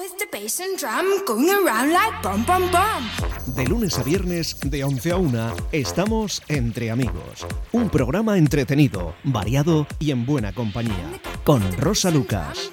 with the bass and drum going around like bum bum bum. De lunes a viernes, de 11 a 1, estamos Entre Amigos. Un programa entretenido, variado y en buena compañía. Con Rosa Lucas.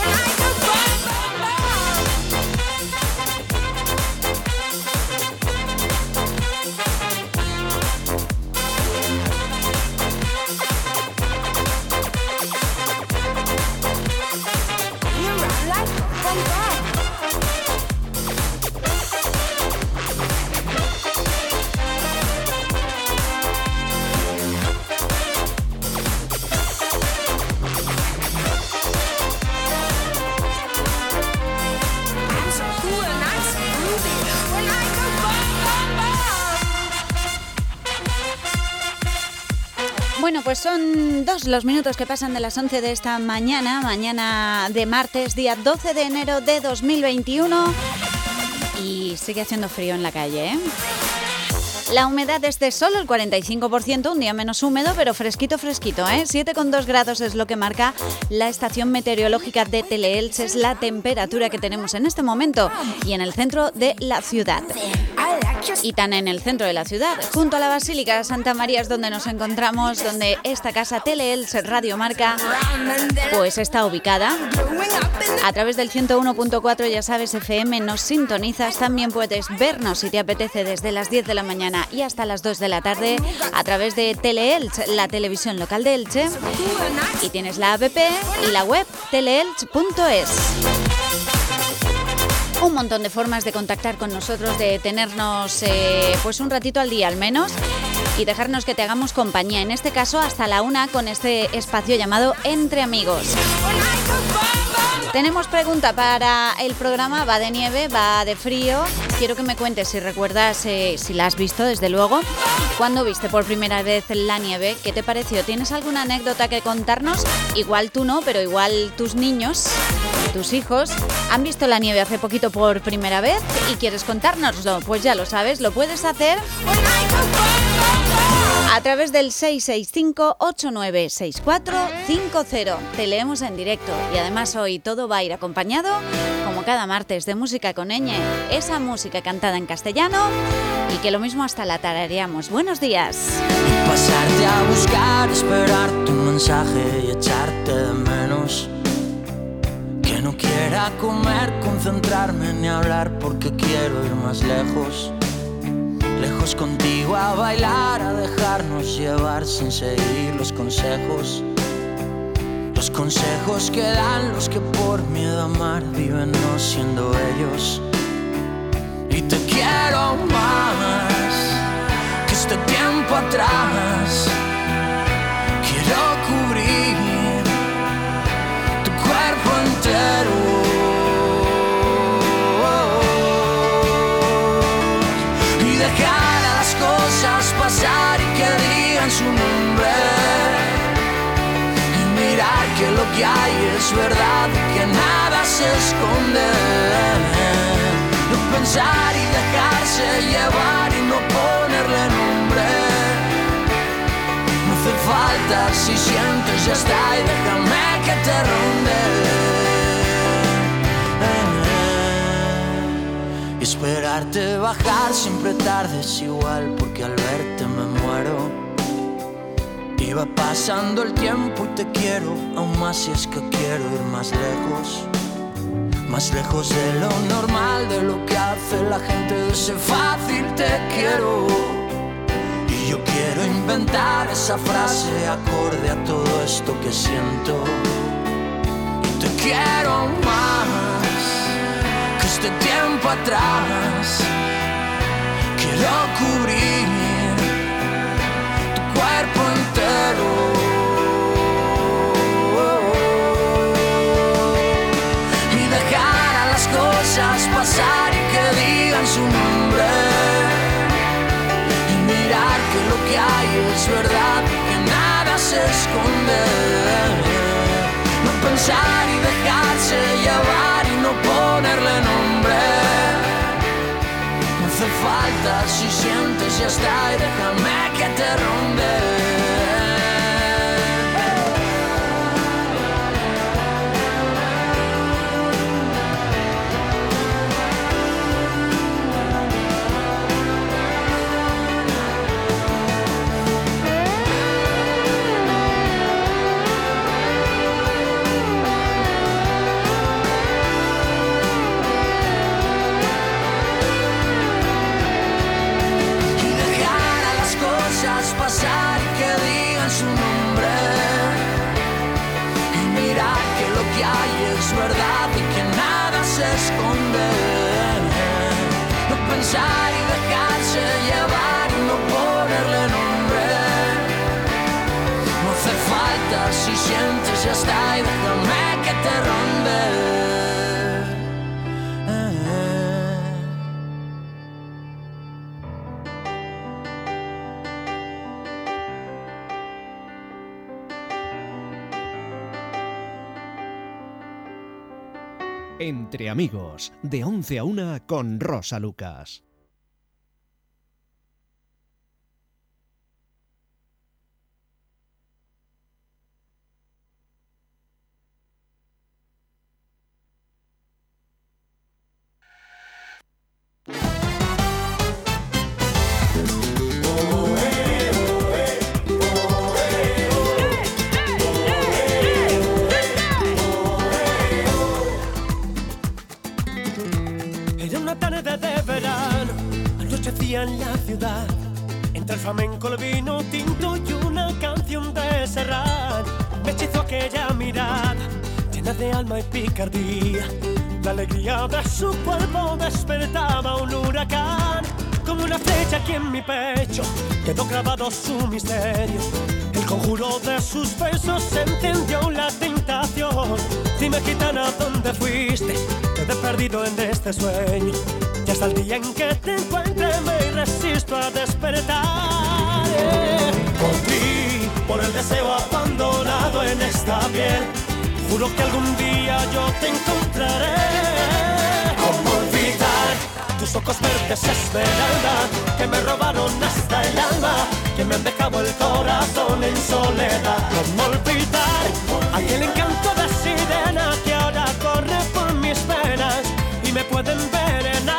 Bueno, pues son 2 los minutos que pasan de las 11 de esta mañana de martes, día 12 de enero de 2021, y sigue haciendo frío en la calle, ¿eh? La humedad es de solo el 45%, un día menos húmedo, pero fresquito, ¿eh? 7,2 grados es lo que marca la estación meteorológica de Teleelch, es la temperatura que tenemos en este momento y en el centro de la ciudad. Y tan en el centro de la ciudad, junto a la Basílica de Santa María es donde nos encontramos, donde esta casa Teleelch Radio Marca pues está ubicada. A través del 101.4, ya sabes, FM, nos sintonizas. También puedes vernos si te apetece desde las 10 de la mañana y hasta las 2 de la tarde a través de Teleelch, la televisión local de Elche. Y tienes la app y la web teleelch.es. Un montón de formas de contactar con nosotros, de tenernos pues un ratito al día al menos y dejarnos que te hagamos compañía, en este caso hasta la 1 con este espacio llamado Entre Amigos. Tenemos pregunta para el programa, va de nieve, va de frío. Quiero que me cuentes si recuerdas, si la has visto desde luego, cuándo viste por primera vez la nieve, qué te pareció, ¿tienes alguna anécdota que contarnos? Igual tú no, pero igual tus niños, tus hijos, han visto la nieve hace poquito por primera vez y quieres contárnoslo, pues ya lo sabes, lo puedes hacer a través del 665-896450. Te leemos en directo y además hoy todo va a ir acompañado, como cada martes, de música con ñ, esa música cantada en castellano y que lo mismo hasta la tarareamos. Buenos días. Pasarte a buscar, esperar tu mensaje y echarte de menos. Que no quiera comer, concentrarme ni hablar porque quiero ir más lejos. Lejos contigo a bailar, a dejarnos llevar sin seguir los consejos. Los consejos que dan los que por miedo a amar viven no siendo ellos. Y te quiero más que este tiempo atrás. Quiero cubrir tu cuerpo entero. Pasar y que digan su nombre y mirar que lo que hay es verdad y que nada se esconde. No pensar y dejarse llevar y no ponerle nombre. No hace falta, si sientes ya está y déjame que te ronde. Esperarte bajar siempre tarde es igual porque al verte me muero. Iba pasando el tiempo y te quiero aún más si es que quiero ir más lejos. Más lejos de lo normal, de lo que hace la gente, de ese fácil te quiero. Y yo quiero inventar esa frase acorde a todo esto que siento. Y te quiero más este tiempo atrás. Quiero cubrir tu cuerpo entero y dejar a las cosas pasar y que digan su nombre y mirar que lo que hay es verdad y que nada se esconde. No pensar y dejarse llevar y no ponerle nombre. No hace falta, si sientes ya está y déjame que te ronde. esconder. No pensar y dejarse llevar y no ponerle nombre. No hace falta si sientes ya está y déjame que te ronde. Entre amigos, de 11 a 1 con Rosa Lucas. En la ciudad, entre el flamenco, el vino tinto y una canción de Serrat, me hechizó aquella mirada llena de alma y picardía. La alegría de su cuerpo despertaba un huracán. Como una flecha aquí en mi pecho quedó grabado su misterio. El conjuro de sus besos encendió la tentación. Dime, gitana, ¿dónde fuiste? Quedé perdido en este sueño. Y hasta el día en que te encuentre me resisto a despertar. Por ti, por el deseo abandonado en esta piel, juro que algún día yo te encontraré. ¿Cómo olvidar tus ojos verdes esmeralda que me robaron hasta el alma, que me han dejado el corazón en soledad? ¿Cómo olvidar aquel encanto de sirena que ahora corre por mis venas y me puede envenenar?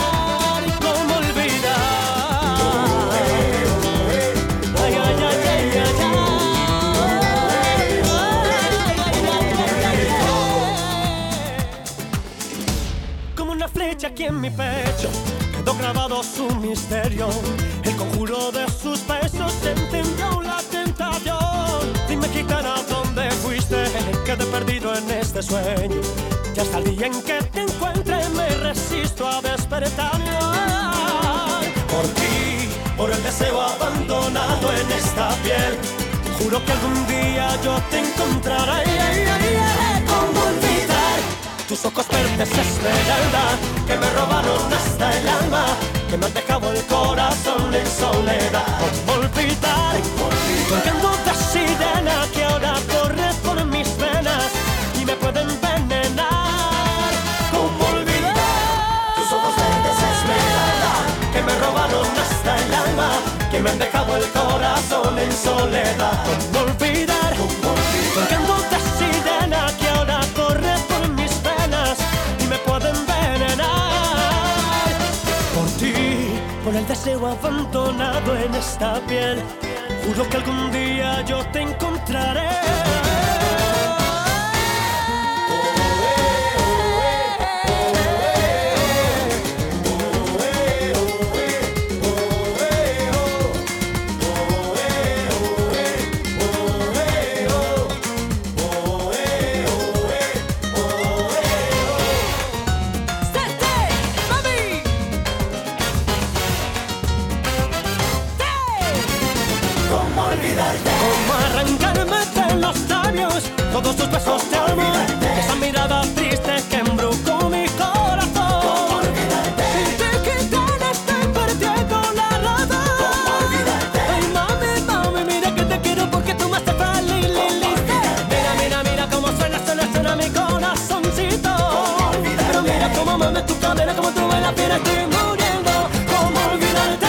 Aquí en mi pecho quedó grabado su misterio. El conjuro de sus besos encendió la tentación. Dime, gitana, ¿dónde fuiste? Quedé perdido en este sueño. Y hasta el día en que te encuentre me resisto a despertar. Por ti, por el deseo abandonado en esta piel, juro que algún día yo te encontraré. ¿Cómo olvidar tus ojos verdes esmeralda que me robaron hasta el alma, que me han dejado el corazón en soledad? ¿Cómo olvidar tu encanto de sirena que ahora corre por mis venas y me puede envenenar? ¿Cómo olvidar tus ojos verdes esmeralda que me robaron hasta el alma, que me han dejado el corazón en soledad? ¿Cómo olvidar tu encanto de sirena que ahora corre por mis venas y me puede envenenar? Por ti, por el deseo abandonado en esta piel, juro que algún día yo te encontraré. Todos tus besos de amor, esa mirada triste que embrujó mi corazón. ¿Cómo olvidarte? Sin ti, gitana, estoy perdiendo la razón. ¿Cómo olvidarte? Ay, mami, mami, mira que te quiero porque tú me haces feliz. Mira, mira, mira cómo suena mi corazoncito. ¿Cómo olvidarte? Pero mira cómo mueves tu cadera, como tú bailas, mira, estoy muriendo. ¿Cómo olvidarte?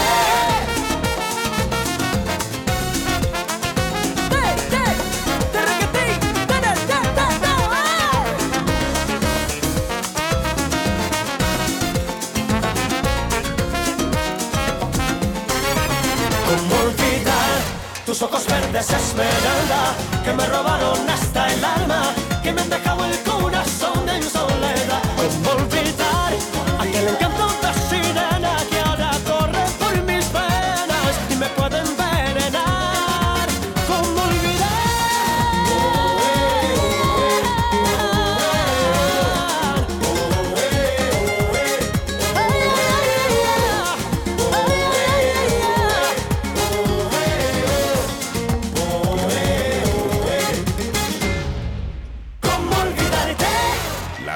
Tus ojos verdes esmeralda que me robaron hasta el alma, que me han dejado el corazón en soledad. ¿Cómo olvidar aquel encanto de sirena que ahora corre por mis venas y me puede envenenar? ¿Cómo olvidar?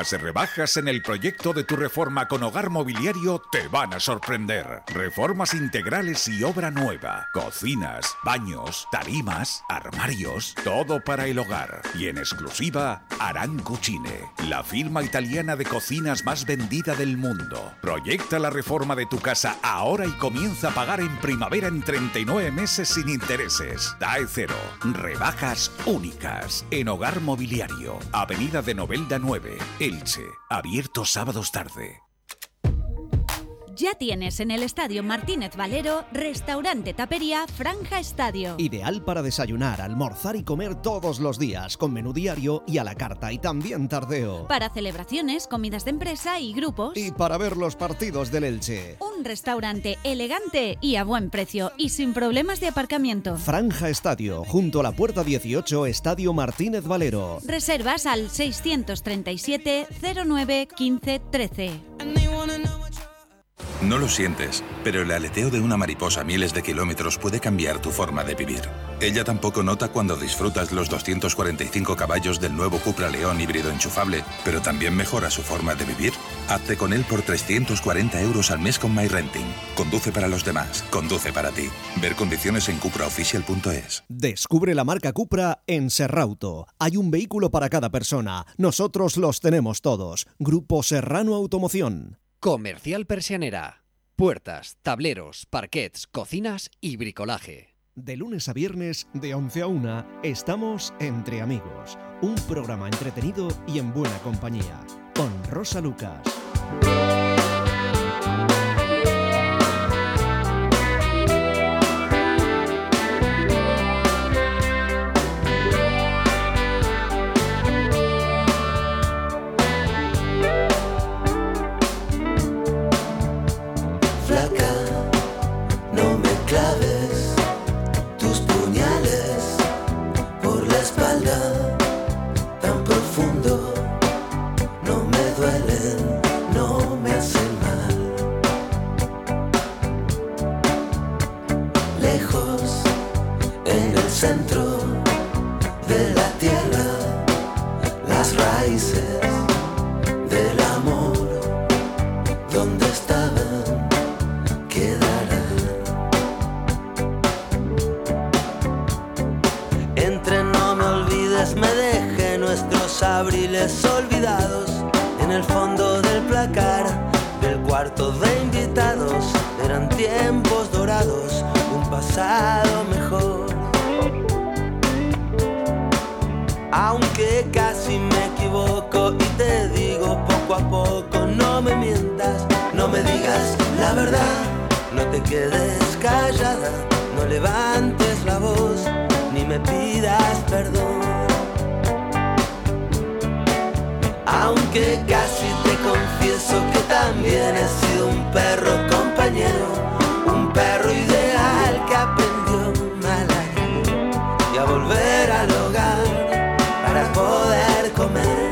Las rebajas en el proyecto de tu reforma con Hogar Mobiliario te van a sorprender. Reformas integrales y obra nueva. Cocinas, baños, tarimas, armarios, todo para el hogar. Y en exclusiva, Aran Cucine, la firma italiana de cocinas más vendida del mundo. Proyecta la reforma de tu casa ahora y comienza a pagar en primavera en 39 meses sin intereses. TAE cero. Rebajas únicas en Hogar Mobiliario. Avenida de Novelda 9, Elche. Abierto sábados tarde. Ya tienes en el Estadio Martínez Valero restaurante tapería Franja Estadio. Ideal para desayunar, almorzar y comer todos los días, con menú diario y a la carta y también tardeo. Para celebraciones, comidas de empresa y grupos. Y para ver los partidos del Elche. Un restaurante elegante y a buen precio y sin problemas de aparcamiento. Franja Estadio, junto a la puerta 18, Estadio Martínez Valero. Reservas al 637 09 15 13. No lo sientes, pero el aleteo de una mariposa a miles de kilómetros puede cambiar tu forma de vivir. Ella tampoco nota cuando disfrutas los 245 caballos del nuevo Cupra León híbrido enchufable, pero también mejora su forma de vivir. Hazte con él por 340 € al mes con MyRenting. Conduce para los demás, conduce para ti. Ver condiciones en cupraofficial.es. Descubre la marca Cupra en Serrauto. Hay un vehículo para cada persona. Nosotros los tenemos todos. Grupo Serrano Automoción. Comercial Persianera. Puertas, tableros, parquets, cocinas y bricolaje. De lunes a viernes, de 11 a 1, estamos Entre Amigos. Un programa entretenido y en buena compañía. Con Rosa Lucas. Abriles olvidados en el fondo del placar del cuarto de invitados. Eran tiempos dorados, un pasado mejor. Aunque casi me equivoco y te digo poco a poco, no me mientas, no me digas la verdad, no te quedes callada, no levantes la voz, ni me pidas perdón. Aunque casi te confieso que también he sido un perro compañero, un perro ideal que aprendió a ladrar y a volver al hogar para poder comer.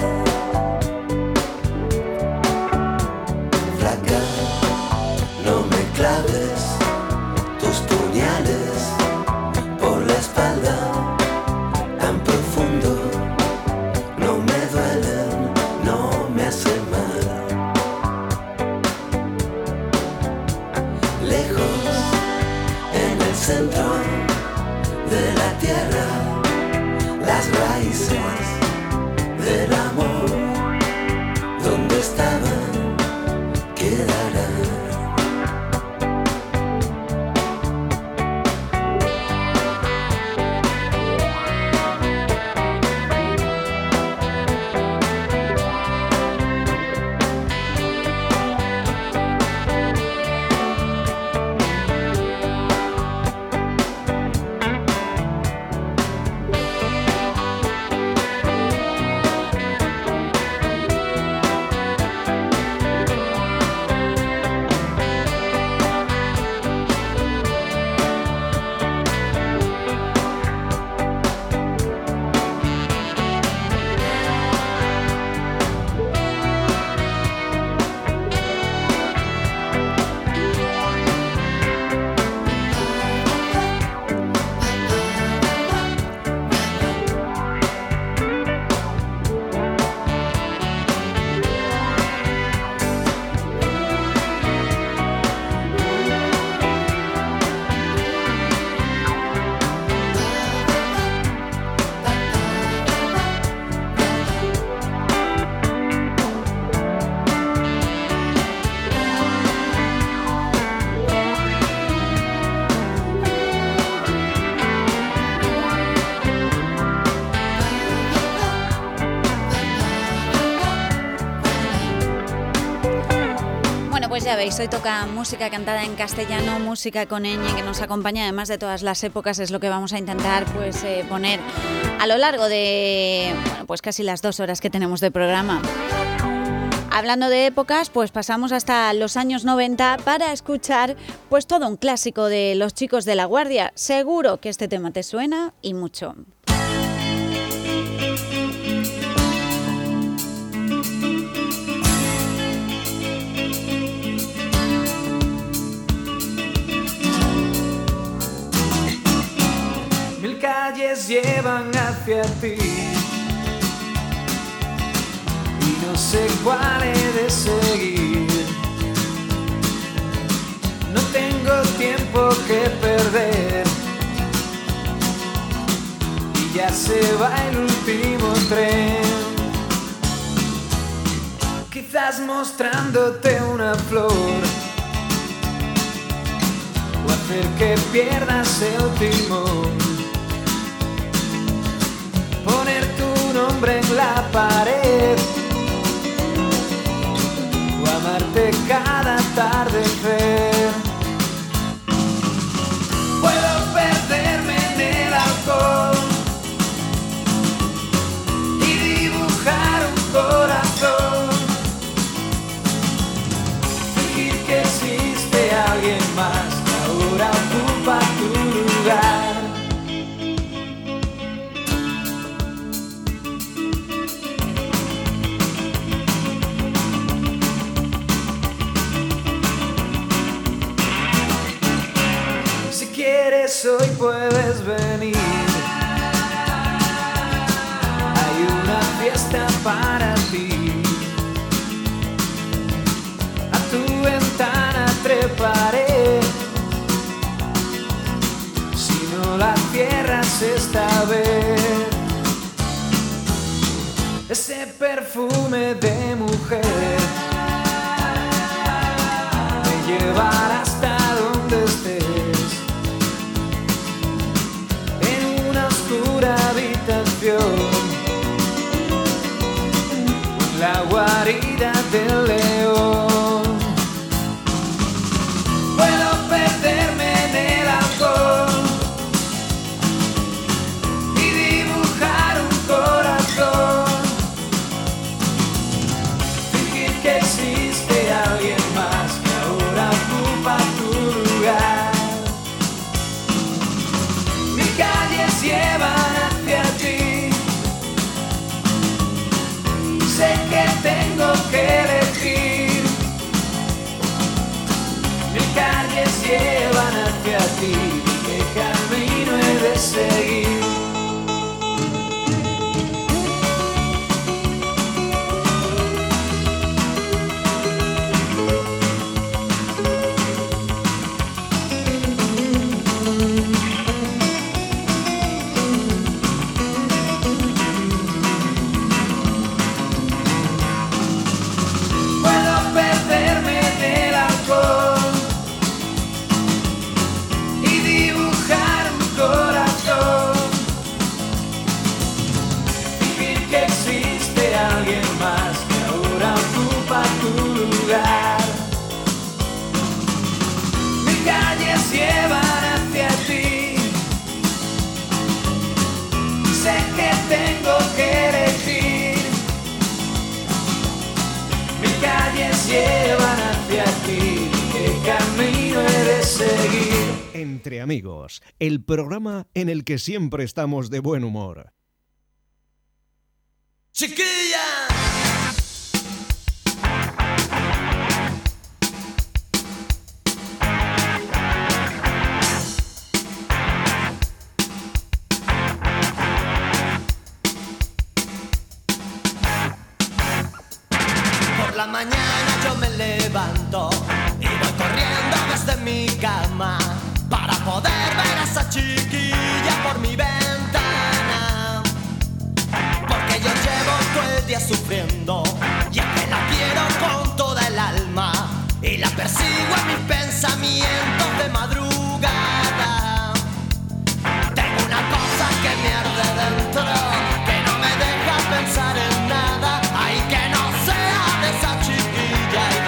Flaca, no me claves tus puñales por la espalda tan profundo, no me duelen, no me hace mal. Bueno, pues ya veis, hoy toca música cantada en castellano, música con ñ que nos acompaña además de todas las épocas, es lo que vamos a intentar pues poner a lo largo de pues casi las 2 horas que tenemos de programa. Hablando de épocas, pues pasamos hasta los años 90 para escuchar pues todo un clásico de Los Chicos de La Guardia. Seguro que este tema te suena y mucho. Mil calles llevan hacia ti y no sé cuál he de seguir. No tengo tiempo que perder y ya se va el último tren. Quizás mostrándote una flor o hacer que pierdas el timón. Poner tu nombre en la pared o amarte cada atardecer. Puedo perderme en el alcohol y dibujar un corazón, fingir que existe alguien más que ahora ocupa tu lugar. Hoy puedes venir, hay una fiesta para ti. A tu ventana treparé, si no la cierras esta vez. Ese perfume de mujer me llevará hasta donde estés. Habitación, la guarida del león. Puedo perderme en el alcohol y dibujar un corazón, fingir que existe alguien más que ahora ocupa tu lugar. Mis calles llevan que tengo que elegir, mil calles llevan hacia ti, ¿qué camino he de seguir? Llevan hacia ti, ¿qué camino he de seguir? Entre Amigos, el programa en el que siempre estamos de buen humor. ¡Chiquilla! Por la mañana yo me levanto y voy corriendo desde mi cama para poder ver a esa chiquilla por mi ventana. Porque yo llevo todo el día sufriendo y es que la quiero con toda el alma y la persigo en mis pensamientos de madrugada. Tengo una cosa que me arde dentro, que no me deja pensar en nada. Ay, que no sea de esa chiquilla.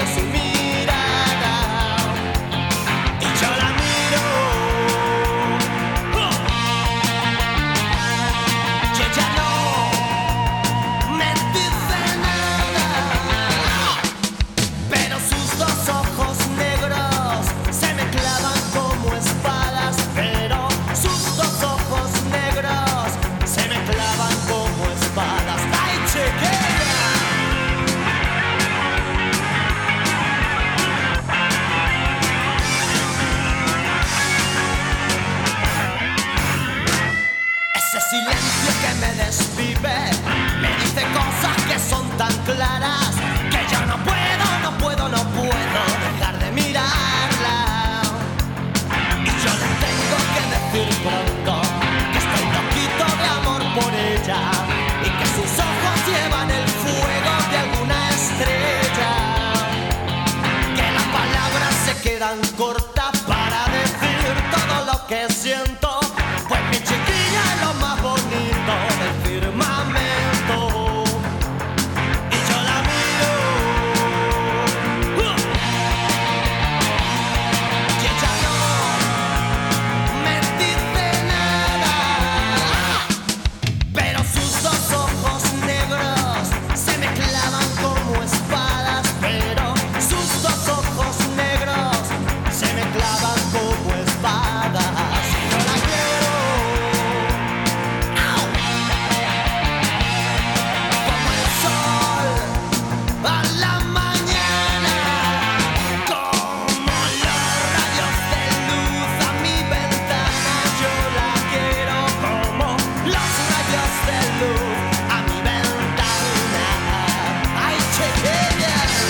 quedan cortas para decir todo lo que siento. Pues mi chiquilla es lo más bonito del firmamento. Y yo la miro y ella no me dice nada. Pero sus dos ojos negros se me clavan como espadas. Pero sus dos ojos negros se me clavan como espadas. Y yo la quiero como el sol a la mañana, como los rayos de luz a mi ventana. Yo la quiero como los rayos de luz a mi ventana. Ay, chiquilla.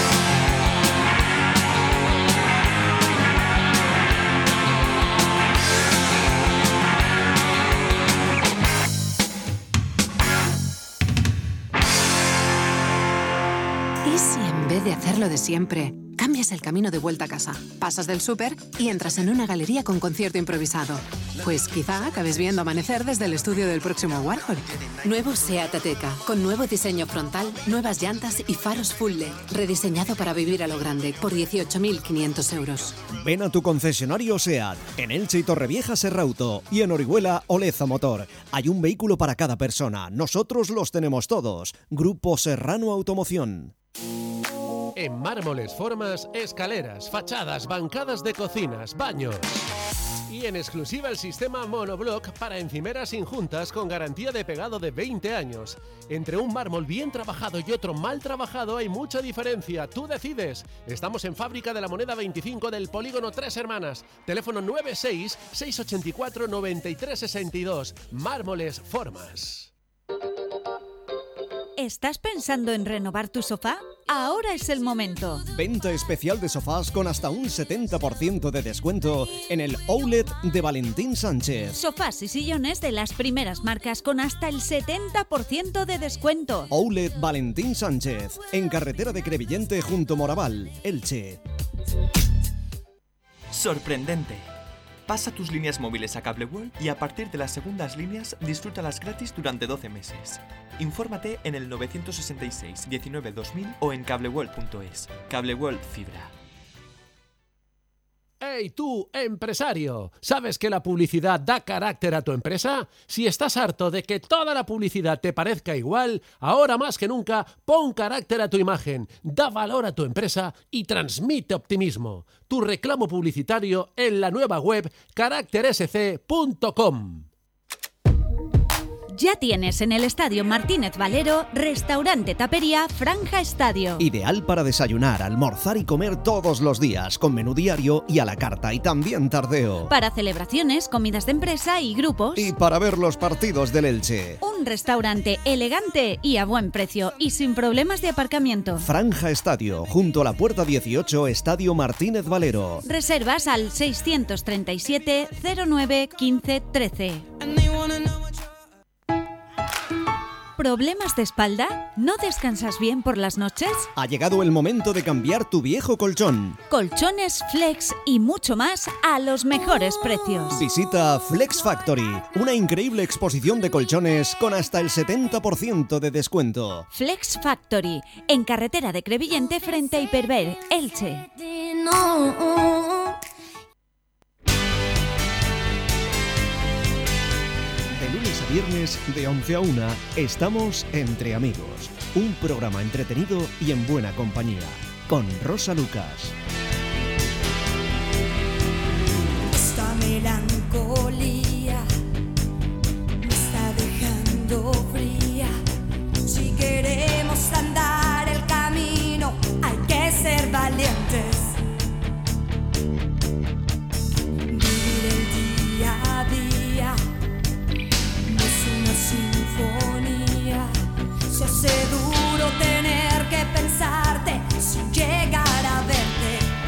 ¿Y si en vez de hacerlo de siempre, cambias el camino de vuelta a casa? Pasas del súper y entras en una galería con concierto improvisado. Pues quizá acabes viendo amanecer desde el estudio del próximo Warhol. Nuevo SEAT Ateca, con nuevo diseño frontal, nuevas llantas y faros full LED. Rediseñado para vivir a lo grande, por 18.500 euros. Ven a tu concesionario SEAT, en Elche y Torrevieja Serrauto, y en Orihuela Oleza Motor. Hay un vehículo para cada persona, nosotros los tenemos todos. Grupo Serrano Automoción. En Mármoles Formas, escaleras, fachadas, bancadas de cocinas, baños. Y en exclusiva el sistema monoblock para encimeras injuntas con garantía de pegado de 20 años. Entre un mármol bien trabajado y otro mal trabajado hay mucha diferencia. Tú decides. Estamos en Fábrica de la Moneda 25 del Polígono Tres Hermanas. Teléfono 96-684-9362. Mármoles Formas. ¿Estás pensando en renovar tu sofá? Ahora es el momento. Venta especial de sofás con hasta un 70% de descuento en el Outlet de Valentín Sánchez. Sofás y sillones de las primeras marcas con hasta el 70% de descuento. Outlet Valentín Sánchez, en carretera de Crevillente junto Moraval, Elche. Sorprendente. Pasa tus líneas móviles a Cable World y a partir de las segundas líneas disfrútalas gratis durante 12 meses. Infórmate en el 966 19 2000 o en cableworld.es. Cable World Fibra. ¡Hey tú, empresario! ¿Sabes que la publicidad da carácter a tu empresa? Si estás harto de que toda la publicidad te parezca igual, ahora más que nunca, pon carácter a tu imagen, da valor a tu empresa y transmite optimismo. Tu reclamo publicitario en la nueva web caractersc.com. Ya tienes en el Estadio Martínez Valero restaurante tapería Franja Estadio. Ideal para desayunar, almorzar y comer todos los días, con menú diario y a la carta y también tardeo. Para celebraciones, comidas de empresa y grupos. Y para ver los partidos del Elche. Un restaurante elegante y a buen precio y sin problemas de aparcamiento. Franja Estadio, junto a la puerta 18, Estadio Martínez Valero. Reservas al 637 09 15 13. ¿Problemas de espalda? ¿No descansas bien por las noches? Ha llegado el momento de cambiar tu viejo colchón. Colchones, flex y mucho más a los mejores precios. Visita Flex Factory, una increíble exposición de colchones con hasta el 70% de descuento. Flex Factory, en carretera de Crevillente frente a Hiperver, Elche. De lunes a viernes, de 11 a 1, estamos Entre Amigos. Un programa entretenido y en buena compañía. Con Rosa Lucas. Esta melancolía me está dejando fría. Si queremos andar el camino, hay que ser valientes. Vivir el día a día no es una sinfonía. Se hace duro tener que pensarte sin llegar a verte.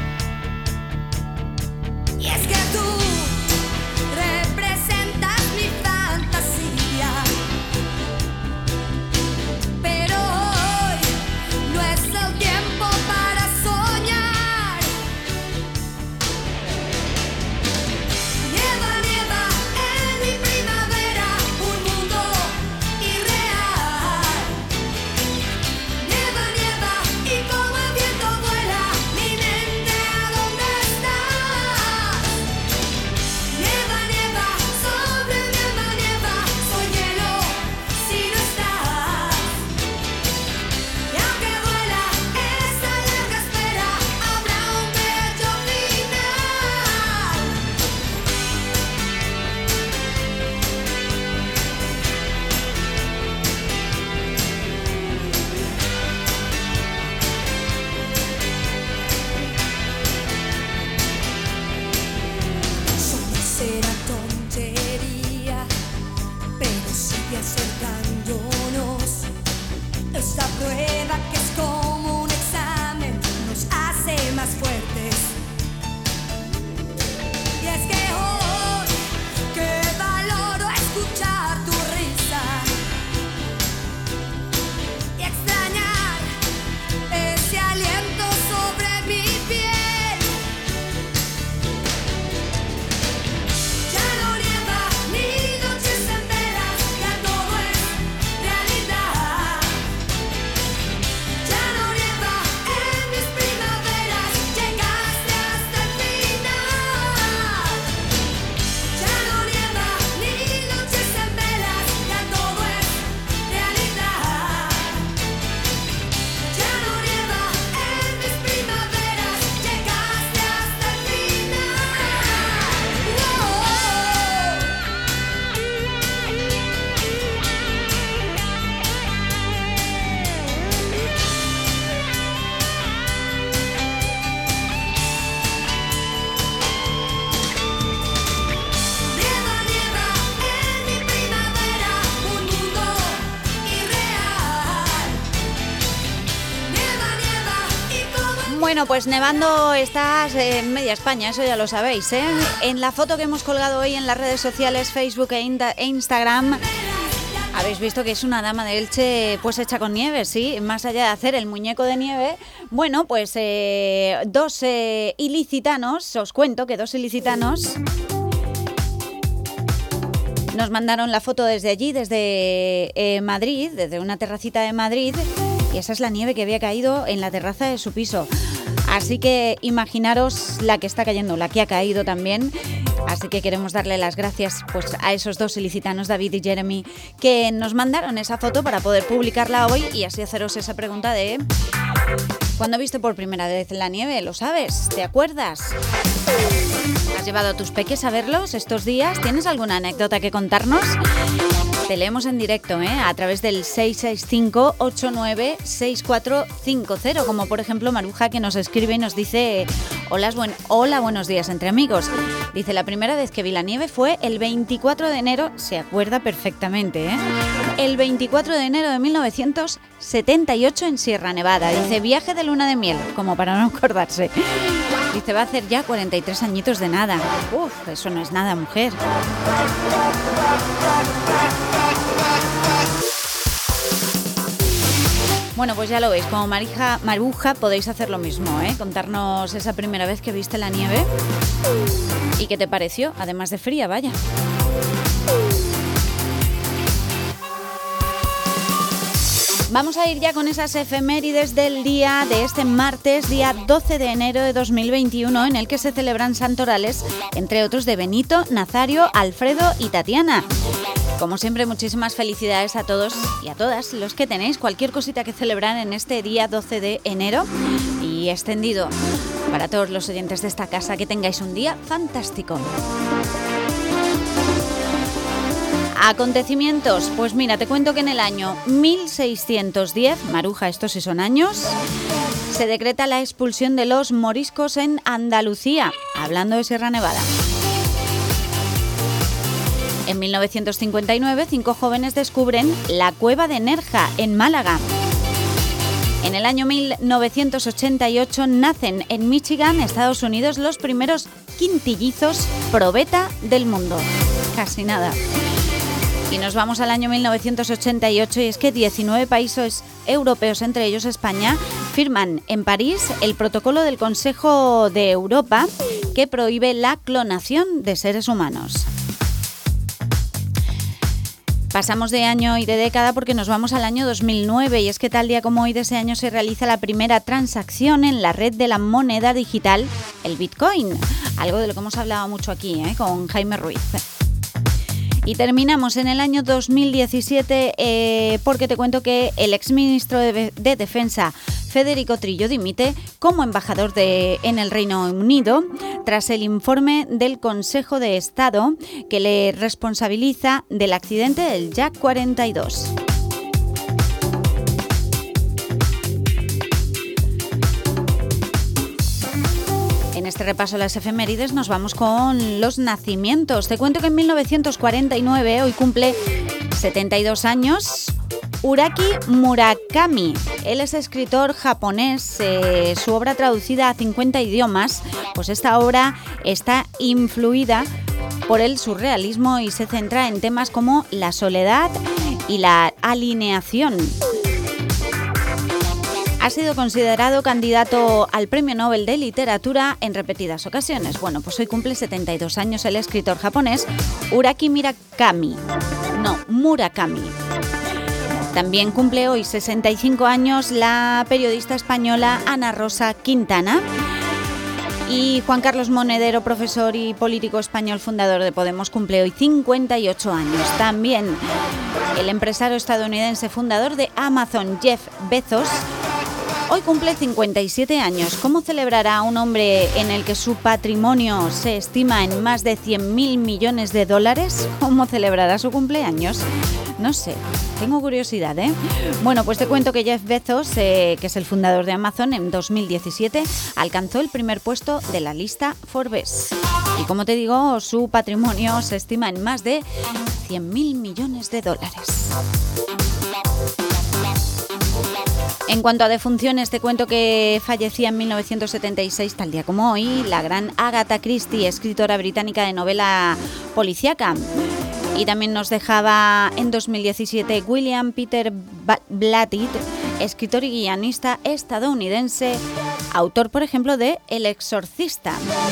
Bueno, pues nevando estás en media España, eso ya lo sabéis, ¿eh? En la foto que hemos colgado hoy en las redes sociales, Facebook e Instagram, habéis visto que es una dama de Elche pues hecha con nieve, sí, más allá de hacer el muñeco de nieve. Bueno, pues dos ilicitanos, os cuento que dos ilicitanos nos mandaron la foto desde allí, desde Madrid, desde una terracita de Madrid, y esa es la nieve que había caído en la terraza de su piso. Así que imaginaros la que está cayendo, la que ha caído también. Así que queremos darle las gracias pues a esos dos ilicitanos, David y Jeremy, que nos mandaron esa foto para poder publicarla hoy y así haceros esa pregunta de ¿cuándo viste por primera vez la nieve? ¿Lo sabes? ¿Te acuerdas? ¿Has llevado a tus peques a verlos estos días? ¿Tienes alguna anécdota que contarnos? Te leemos en directo, a través del 665-896450, como por ejemplo Maruja, que nos escribe y nos dice: hola, buenos días entre amigos. Dice, la primera vez que vi la nieve fue el 24 de enero, se acuerda perfectamente, el 24 de enero de 1978 en Sierra Nevada. Dice, viaje de luna de miel, como para no acordarse. Dice, va a hacer ya 43 añitos de nada. Uf, eso no es nada, mujer. Bueno, pues ya lo veis, como Maruja podéis hacer lo mismo, contarnos esa primera vez que viste la nieve y qué te pareció, además de fría, vaya. Vamos a ir ya con esas efemérides del día de este martes, día 12 de enero de 2021, en el que se celebran santorales, entre otros de Benito, Nazario, Alfredo y Tatiana. Como siempre, muchísimas felicidades a todos y a todas los que tenéis cualquier cosita que celebrar en este día 12 de enero y extendido para todos los oyentes de esta casa, que tengáis un día fantástico. Acontecimientos, pues mira, te cuento que en el año 1610, Maruja, estos sí son años, se decreta la expulsión de los moriscos en Andalucía, hablando de Sierra Nevada. En 1959, 5 jóvenes descubren la cueva de Nerja, en Málaga. En el año 1988 nacen en Michigan, Estados Unidos, los primeros quintillizos probeta del mundo. Casi nada. Y nos vamos al año 1988 y es que 19 países europeos, entre ellos España, firman en París el protocolo del Consejo de Europa que prohíbe la clonación de seres humanos. Pasamos de año y de década porque nos vamos al año 2009 y es que tal día como hoy de ese año se realiza la primera transacción en la red de la moneda digital, el Bitcoin, algo de lo que hemos hablado mucho aquí con Jaime Ruiz. Y terminamos en el año 2017 porque te cuento que el exministro de Defensa, Federico Trillo, dimite como embajador en el Reino Unido tras el informe del Consejo de Estado que le responsabiliza del accidente del Jack 42. En este repaso de las efemérides nos vamos con los nacimientos. Te cuento que en 1949, hoy cumple 72 años, Uraki Murakami. Él es escritor japonés, su obra traducida a 50 idiomas, pues esta obra está influida por el surrealismo y se centra en temas como la soledad y la alineación. Ha sido considerado candidato al Premio Nobel de Literatura en repetidas ocasiones. Bueno, pues hoy cumple 72 años el escritor japonés Uraki Murakami. También cumple hoy 65 años la periodista española Ana Rosa Quintana. Y Juan Carlos Monedero, profesor y político español, fundador de Podemos, cumple hoy 58 años. También el empresario estadounidense fundador de Amazon, Jeff Bezos, hoy cumple 57 años. ¿Cómo celebrará un hombre en el que su patrimonio se estima en más de 100.000 millones de dólares? ¿Cómo celebrará su cumpleaños? No sé, tengo curiosidad, Bueno, pues te cuento que Jeff Bezos, que es el fundador de Amazon, en 2017 alcanzó el primer puesto de la lista Forbes. Y como te digo, su patrimonio se estima en más de 100.000 millones de dólares. En cuanto a defunciones, te cuento que fallecía en 1976, tal día como hoy, la gran Agatha Christie, escritora británica de novela policíaca. Y también nos dejaba en 2017 William Peter Blatty, escritor y guionista estadounidense, autor, por ejemplo, de El Exorcista.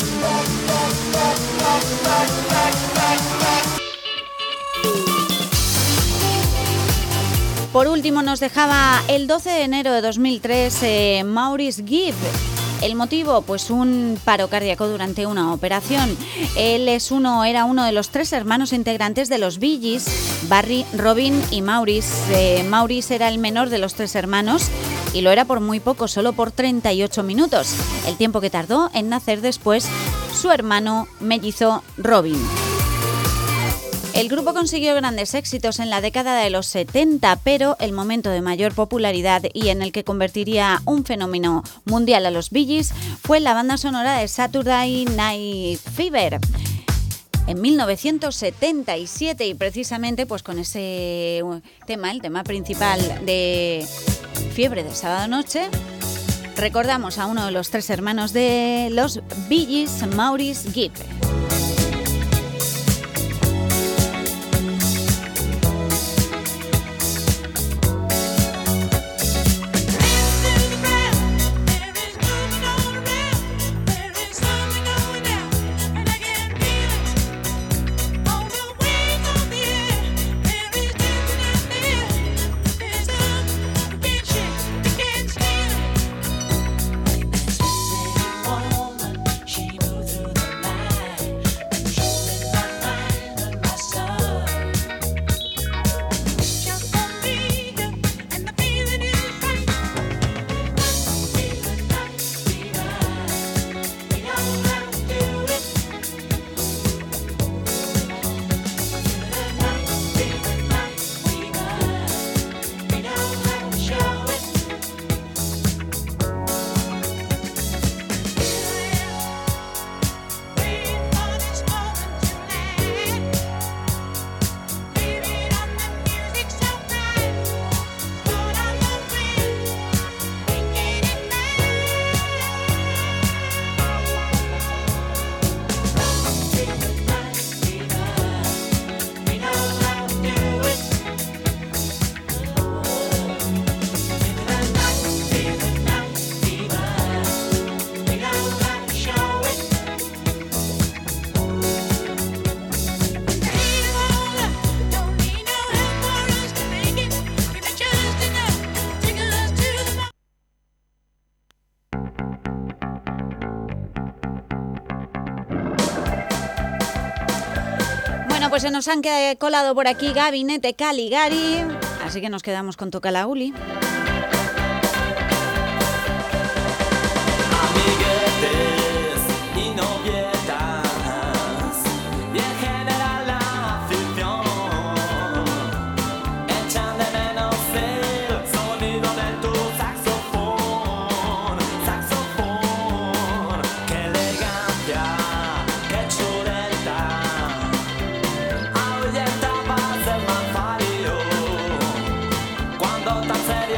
Por último, nos dejaba el 12 de enero de 2003 Maurice Gibb. El motivo, pues un paro cardíaco durante una operación. Él era uno de los 3 hermanos integrantes de los Bee Gees, Barry, Robin y Maurice. Maurice era el menor de los 3 hermanos y lo era por muy poco, solo por 38 minutos, el tiempo que tardó en nacer después su hermano mellizo Robin. El grupo consiguió grandes éxitos en la década de los 70, pero el momento de mayor popularidad y en el que convertiría un fenómeno mundial a los Bee Gees fue la banda sonora de Saturday Night Fever. En 1977, y precisamente pues con ese tema, el tema principal de Fiebre de Sábado Noche, recordamos a uno de los 3 hermanos de los Bee Gees, Maurice Gibb. Pues se nos han colado por aquí Gabinete Caligari, así que nos quedamos con Toca la Uli. Serio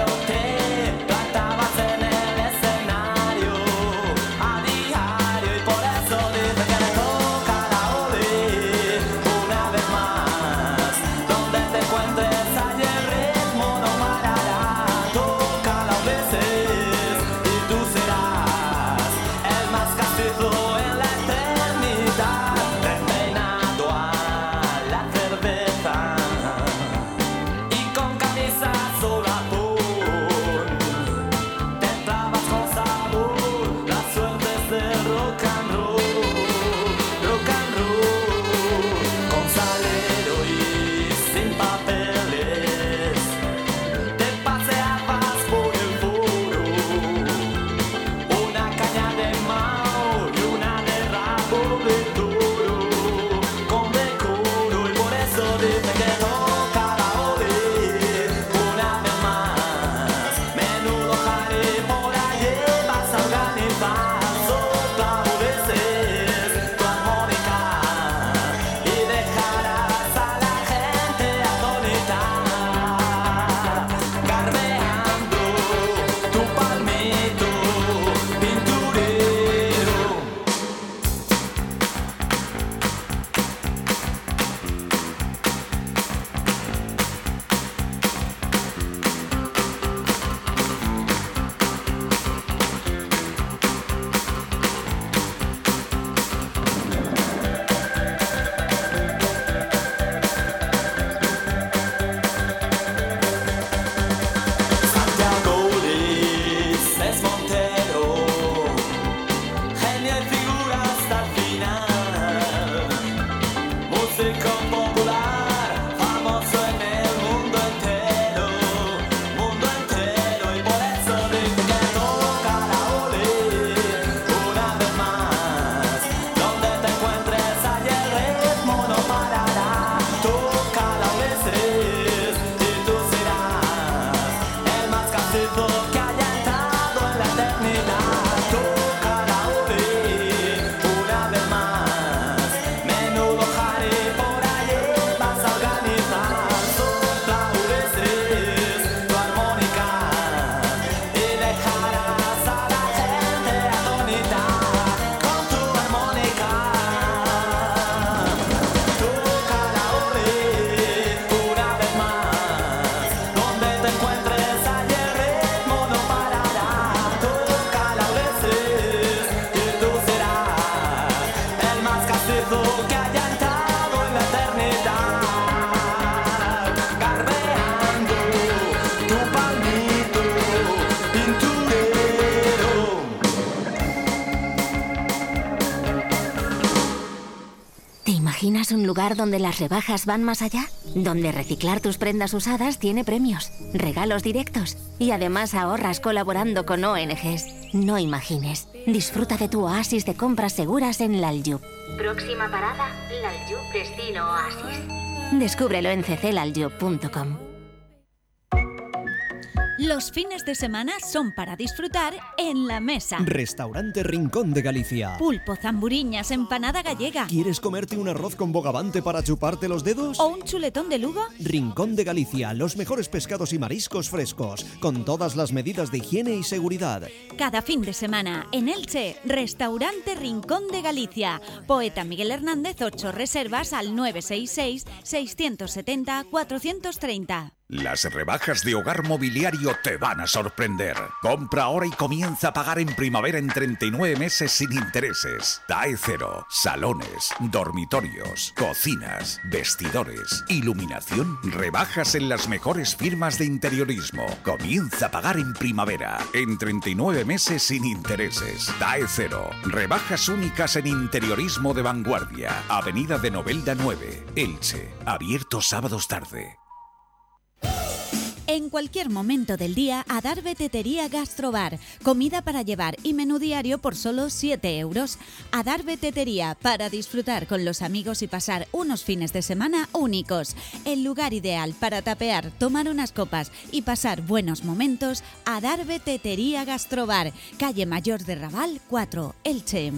imaginas un lugar donde las rebajas van más allá? Donde reciclar tus prendas usadas tiene premios, regalos directos y además ahorras colaborando con ONGs. No imagines. Disfruta de tu oasis de compras seguras en L'Aljub. Próxima parada, L'Aljub Destino Oasis. Descúbrelo en cclaljub.com. Los fines de semana son para disfrutar en la mesa. Restaurante Rincón de Galicia. Pulpo, zamburiñas, empanada gallega. ¿Quieres comerte un arroz con bogavante para chuparte los dedos? ¿O un chuletón de Lugo? Rincón de Galicia, los mejores pescados y mariscos frescos, con todas las medidas de higiene y seguridad. Cada fin de semana, en Elche, Restaurante Rincón de Galicia. Poeta Miguel Hernández, 8 reservas al 966-670-430. Las rebajas de Hogar Mobiliario te van a sorprender. Compra ahora y comienza a pagar en primavera en 39 meses sin intereses. TAE cero, salones, dormitorios, cocinas, vestidores, iluminación. Rebajas en las mejores firmas de interiorismo. Comienza a pagar en primavera en 39 meses sin intereses. TAE cero, rebajas únicas en interiorismo de vanguardia. Avenida de Novelda 9, Elche. Abierto sábados tarde. En cualquier momento del día, Adarve Tetería Gastrobar. Comida para llevar y menú diario por solo 7 euros. Adarve Tetería, para disfrutar con los amigos y pasar unos fines de semana únicos. El lugar ideal para tapear, tomar unas copas y pasar buenos momentos. Adarve Tetería Gastrobar. Calle Mayor de Raval 4, Elche.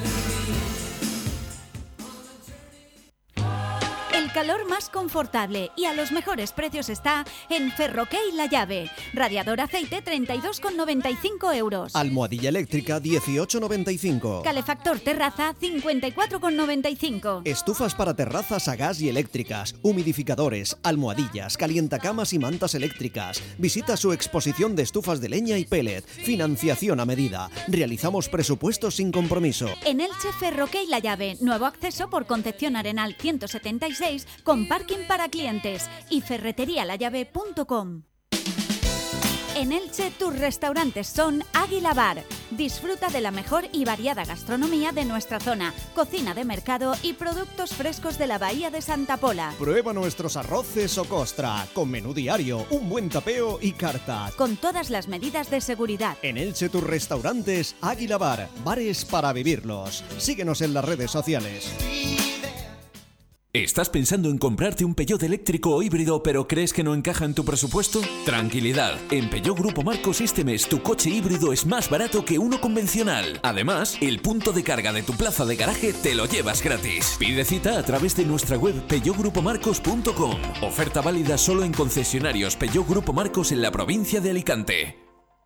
El calor más confortable y a los mejores precios está en Ferroquey La Llave. Radiador aceite 32,95 euros. Almohadilla eléctrica 18,95. Calefactor terraza 54,95. Estufas para terrazas a gas y eléctricas, humidificadores, almohadillas, calientacamas y mantas eléctricas. Visita su exposición de estufas de leña y pellet. Financiación a medida. Realizamos presupuestos sin compromiso. En Elche, Ferroquey La Llave. Nuevo acceso por Concepción Arenal 176 con parking para clientes y ferreterialallave.com. En Elche, tus restaurantes son Águila Bar. Disfruta de la mejor y variada gastronomía de nuestra zona, cocina de mercado y productos frescos de la bahía de Santa Pola. Prueba nuestros arroces o costra, con menú diario, un buen tapeo y carta. Con todas las medidas de seguridad. En Elche, tus restaurantes Águila Bar, bares para vivirlos. Síguenos en las redes sociales. ¿Estás pensando en comprarte un Peugeot eléctrico o híbrido pero crees que no encaja en tu presupuesto? Tranquilidad, en Peugeot Grupo Marcos este mes tu coche híbrido es más barato que uno convencional. Además, el punto de carga de tu plaza de garaje te lo llevas gratis. Pide cita a través de nuestra web peugeotgrupomarcos.com. Oferta válida solo en concesionarios Peugeot Grupo Marcos en la provincia de Alicante.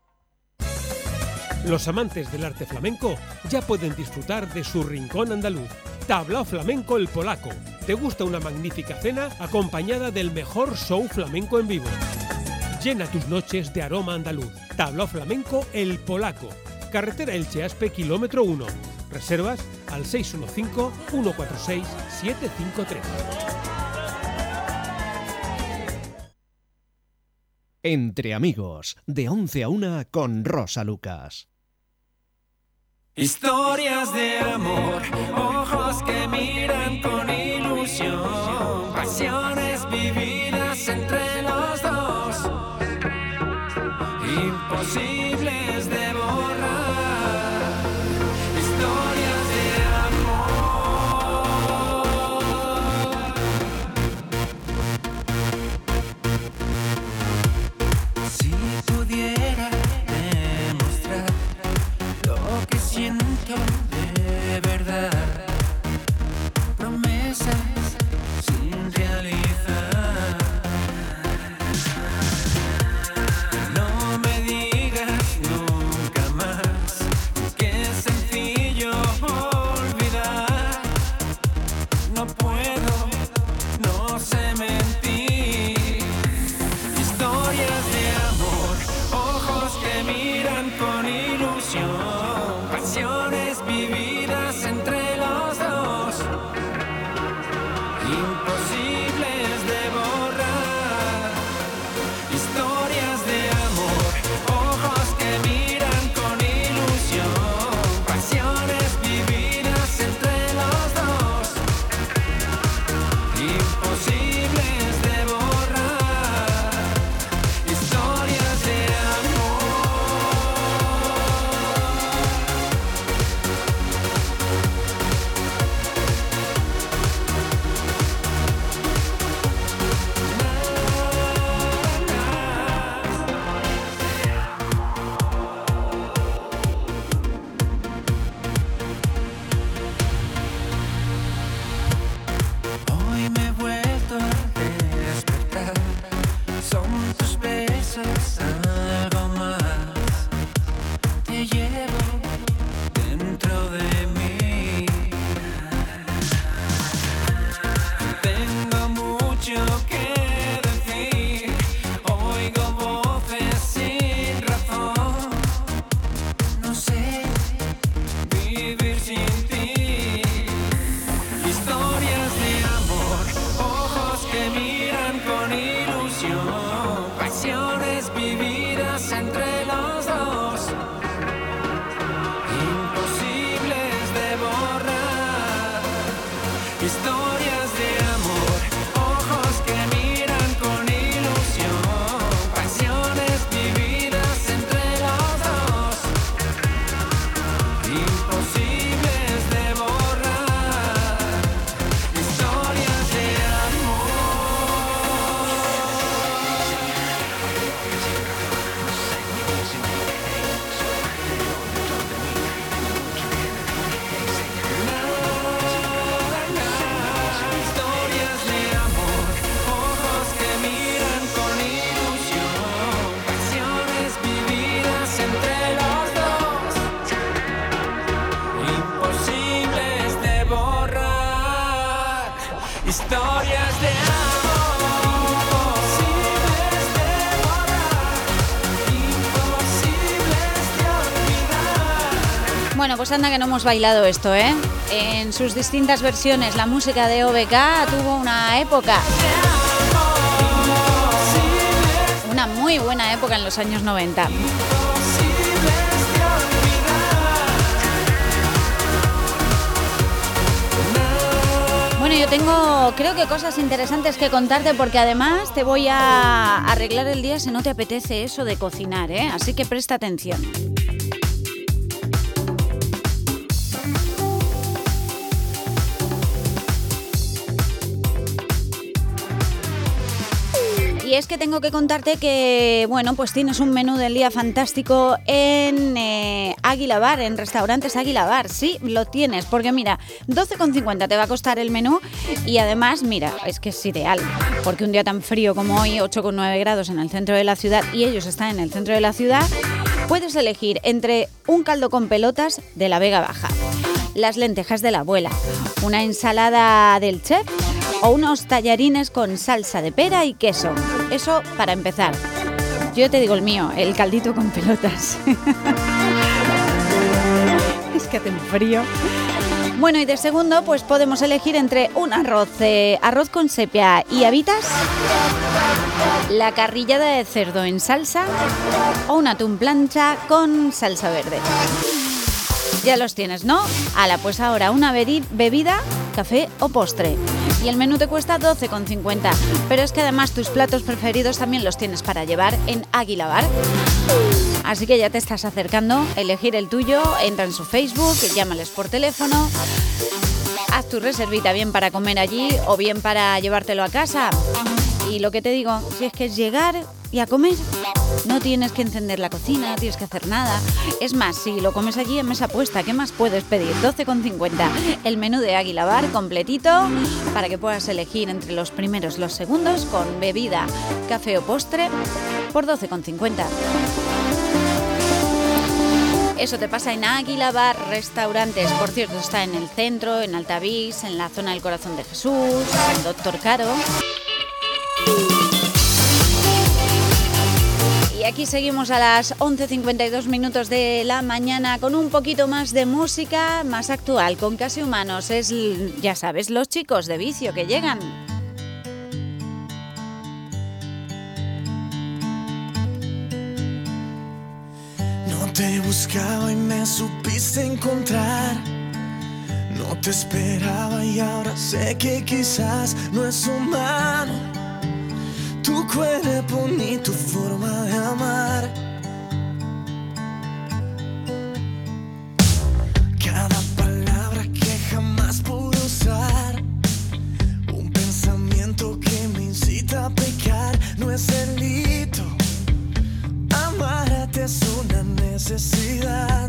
Los amantes del arte flamenco ya pueden disfrutar de su rincón andaluz. Tablao Flamenco El Polaco. ¿Te gusta una magnífica cena acompañada del mejor show flamenco en vivo? Llena tus noches de aroma andaluz. Tablao Flamenco El Polaco. Carretera Elche-Aspe, kilómetro 1. Reservas al 615-146-753. Entre amigos, de 11 a 1 con Rosa Lucas. Historias de amor, ojos que miran con ilusión, pasiones vividas entre los dos, imposibles de borrar, historias de amor. Si pudiera demostrar lo que siento de verdad, promesas sin realizar. No me digas nunca más que es sencillo olvidar. No puedo, no sé mentir. Historias de amor, ojos que miran con ilusión, pasiones Bueno, pues anda que no hemos bailado esto, ¿eh? En sus distintas versiones, la música de OBK tuvo una época. Una muy buena época en los años 90. Bueno, yo tengo, creo que cosas interesantes que contarte porque además te voy a arreglar el día si no te apetece eso de cocinar, ¿eh? Así que presta atención. Y es que tengo que contarte que, bueno, pues tienes un menú del día fantástico en Águila Bar, en Restaurantes Águila Bar. Sí, lo tienes, porque mira, 12,50 te va a costar el menú y además, mira, es que es ideal, porque un día tan frío como hoy, 8,9 grados en el centro de la ciudad y ellos están en el centro de la ciudad, puedes elegir entre un caldo con pelotas de la Vega Baja, las lentejas de la abuela, una ensalada del chef o unos tallarines con salsa de pera y queso. Eso para empezar. Yo te digo el mío, el caldito con pelotas. Es que hace un frío. Bueno, y de segundo, pues podemos elegir entre un arroz con sepia y habitas, la carrillada de cerdo en salsa o un atún plancha con salsa verde. Ya los tienes, ¿no? Ala, pues ahora una bebida, café o postre. Y el menú te cuesta 12,50. Pero es que además tus platos preferidos también los tienes para llevar en Águila Bar. Así que ya te estás acercando, elegir el tuyo, entra en su Facebook, llámales por teléfono, haz tu reservita bien para comer allí o bien para llevártelo a casa. Y lo que te digo, si es que es llegar y a comer, no tienes que encender la cocina, no tienes que hacer nada. Es más, si lo comes allí en mesa puesta, ¿qué más puedes pedir? 12,50. El menú de Águila Bar completito para que puedas elegir entre los primeros, los segundos, con bebida, café o postre por 12,50. Eso te pasa en Águila Bar Restaurantes. Por cierto, está en el centro, en Altavix, en la zona del Corazón de Jesús, en Doctor Caro. Y aquí seguimos a las 11:52 minutos de la mañana con un poquito más de música más actual, con Casi Humanos. Es, ya sabes, los chicos de Vicio que llegan. No te buscaba y me supiste encontrar. No te esperaba y ahora sé que quizás no es humano tu cuerpo ni tu forma de amar. Cada palabra que jamás pude usar, un pensamiento que me incita a pecar. No es delito, amarte es una necesidad.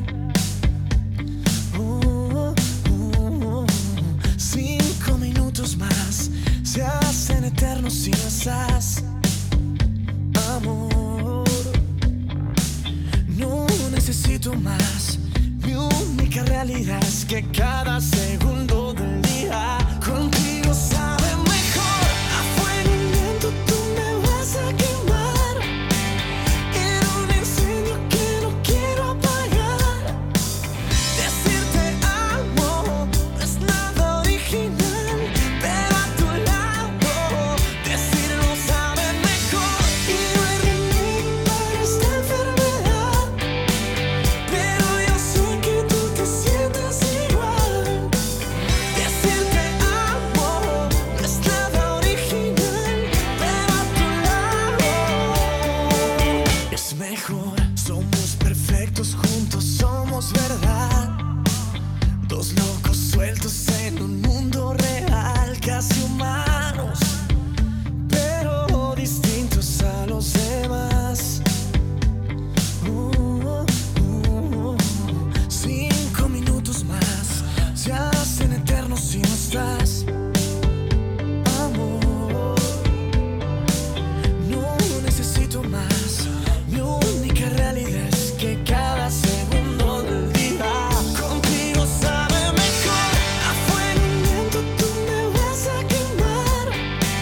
5 minutos más se hacen eternos si no estás, amor. No necesito más. Mi única realidad es que cada segundo del día contigo sabe mejor. A fuego lento tú me vas a quemar. Era un incendio que no quiero apagar. Decirte amo no es nada original. Verdad, dos locos sueltos en un mundo real, casi humanos, pero distintos a los demás. 5 minutos más se hacen eternos si no estás, amor. No necesito más. Mi única realidad es que cada segundo del día contigo sabe mejor. A fuego lento tú me vas a quemar.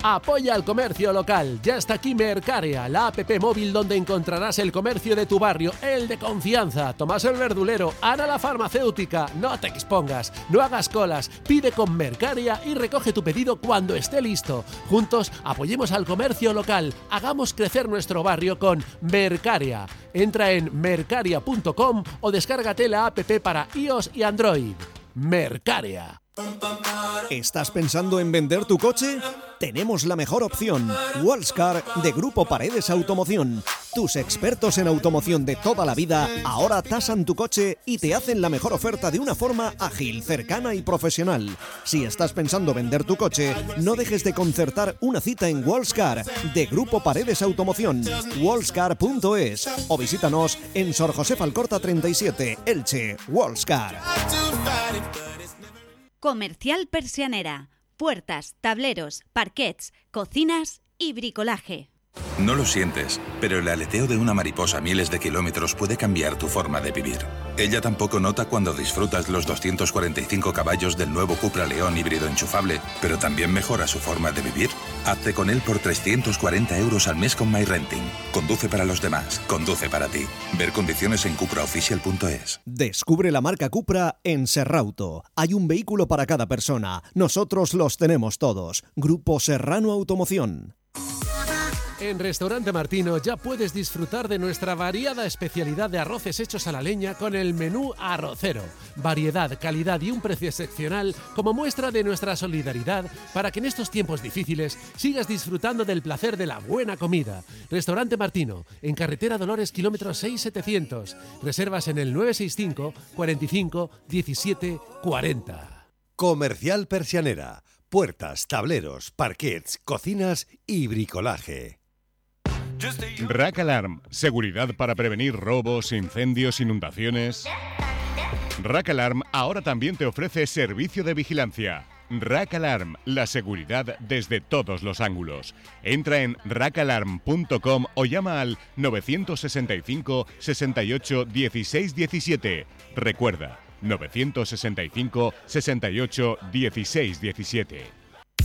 Apoya al comercio local. Ya está aquí Mercaria, la app móvil donde encontrarás el comercio de tu barrio, el de confianza. Tomás el verdulero, Ana la farmacéutica. No te expongas, no hagas colas. Pide con Mercaria y recoge tu pedido cuando esté listo. Juntos apoyemos al comercio local. Hagamos crecer nuestro barrio con Mercaria. Entra en mercaria.com o descárgate la app para iOS y Android. Mercaria. ¿Estás pensando en vender tu coche? Tenemos la mejor opción. Wallscar de Grupo Paredes Automoción. Tus expertos en automoción de toda la vida ahora tasan tu coche y te hacen la mejor oferta de una forma ágil, cercana y profesional. Si estás pensando vender tu coche, no dejes de concertar una cita en Wallscar de Grupo Paredes Automoción. Wallscar.es o visítanos en Sor José Falcorta 37, Elche. Wallscar. Comercial Persianera. Puertas, tableros, parquets, cocinas y bricolaje. No lo sientes, pero el aleteo de una mariposa a miles de kilómetros puede cambiar tu forma de vivir. Ella tampoco nota cuando disfrutas los 245 caballos del nuevo Cupra León híbrido enchufable, pero también mejora su forma de vivir. Hazte con él por 340 € al mes con MyRenting. Conduce para los demás, conduce para ti. Ver condiciones en cupraoficial.es. Descubre la marca Cupra en Serrauto. Hay un vehículo para cada persona. Nosotros los tenemos todos. Grupo Serrano Automoción. En Restaurante Martino ya puedes disfrutar de nuestra variada especialidad de arroces hechos a la leña con el menú arrocero. Variedad, calidad y un precio excepcional como muestra de nuestra solidaridad para que en estos tiempos difíciles sigas disfrutando del placer de la buena comida. Restaurante Martino, en Carretera Dolores, kilómetro 6700. Reservas en el 965 45 17 40. Comercial Persianera. Puertas, tableros, parquets, cocinas y bricolaje. Rack Alarm, seguridad para prevenir robos, incendios, inundaciones. Rack Alarm ahora también te ofrece servicio de vigilancia. Rack Alarm, la seguridad desde todos los ángulos. Entra en rackalarm.com o llama al 965 68 16 17. Recuerda, 965 68 16 17.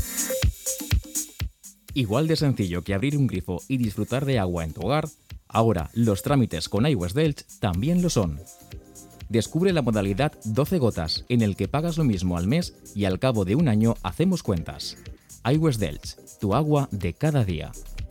Igual de sencillo que abrir un grifo y disfrutar de agua en tu hogar, ahora los trámites con iWest Delch también lo son. Descubre la modalidad 12 gotas, en el que pagas lo mismo al mes y al cabo de un año hacemos cuentas. iWest Delch, tu agua de cada día.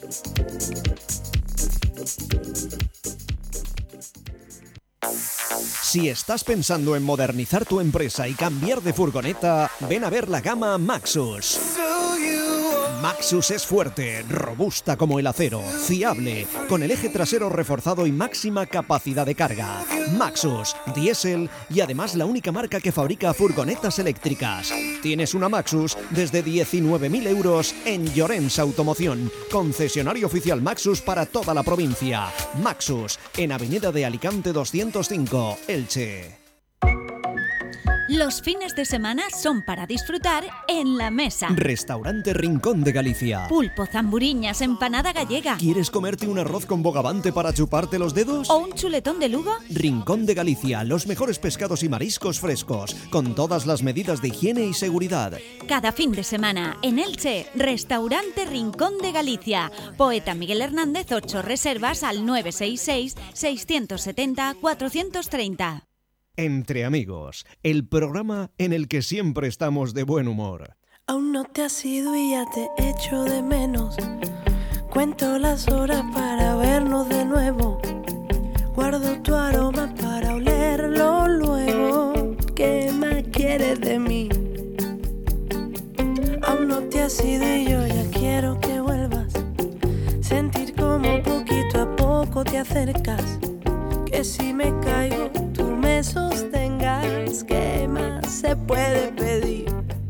Si estás pensando en modernizar tu empresa y cambiar de furgoneta, ven a ver la gama Maxus. Maxus es fuerte, robusta como el acero, fiable, con el eje trasero reforzado y máxima capacidad de carga. Maxus, diésel y además la única marca que fabrica furgonetas eléctricas. Tienes una Maxus desde 19.000 € en Llorens Automoción, concesionario oficial Maxus para toda la provincia. Maxus, en Avenida de Alicante 205, Elche. Los fines de semana son para disfrutar en la mesa. Restaurante Rincón de Galicia. Pulpo, zamburiñas, empanada gallega. ¿Quieres comerte un arroz con bogavante para chuparte los dedos? ¿O un chuletón de Lugo? Rincón de Galicia, los mejores pescados y mariscos frescos, con todas las medidas de higiene y seguridad. Cada fin de semana, en Elche, Restaurante Rincón de Galicia. Poeta Miguel Hernández, 8 reservas al 966 670 430. Entre amigos, el programa en el que siempre estamos de buen humor. Aún no te has ido y ya te echo de menos. Cuento las horas para vernos de nuevo. Guardo tu aroma para olerlo luego. ¿Qué más quieres de mí? Aún no te has ido y yo ya quiero que vuelvas. Sentir como poquito a poco te acercas. Que si me caigo tú me sostengas. ¿Qué más se puede pedir?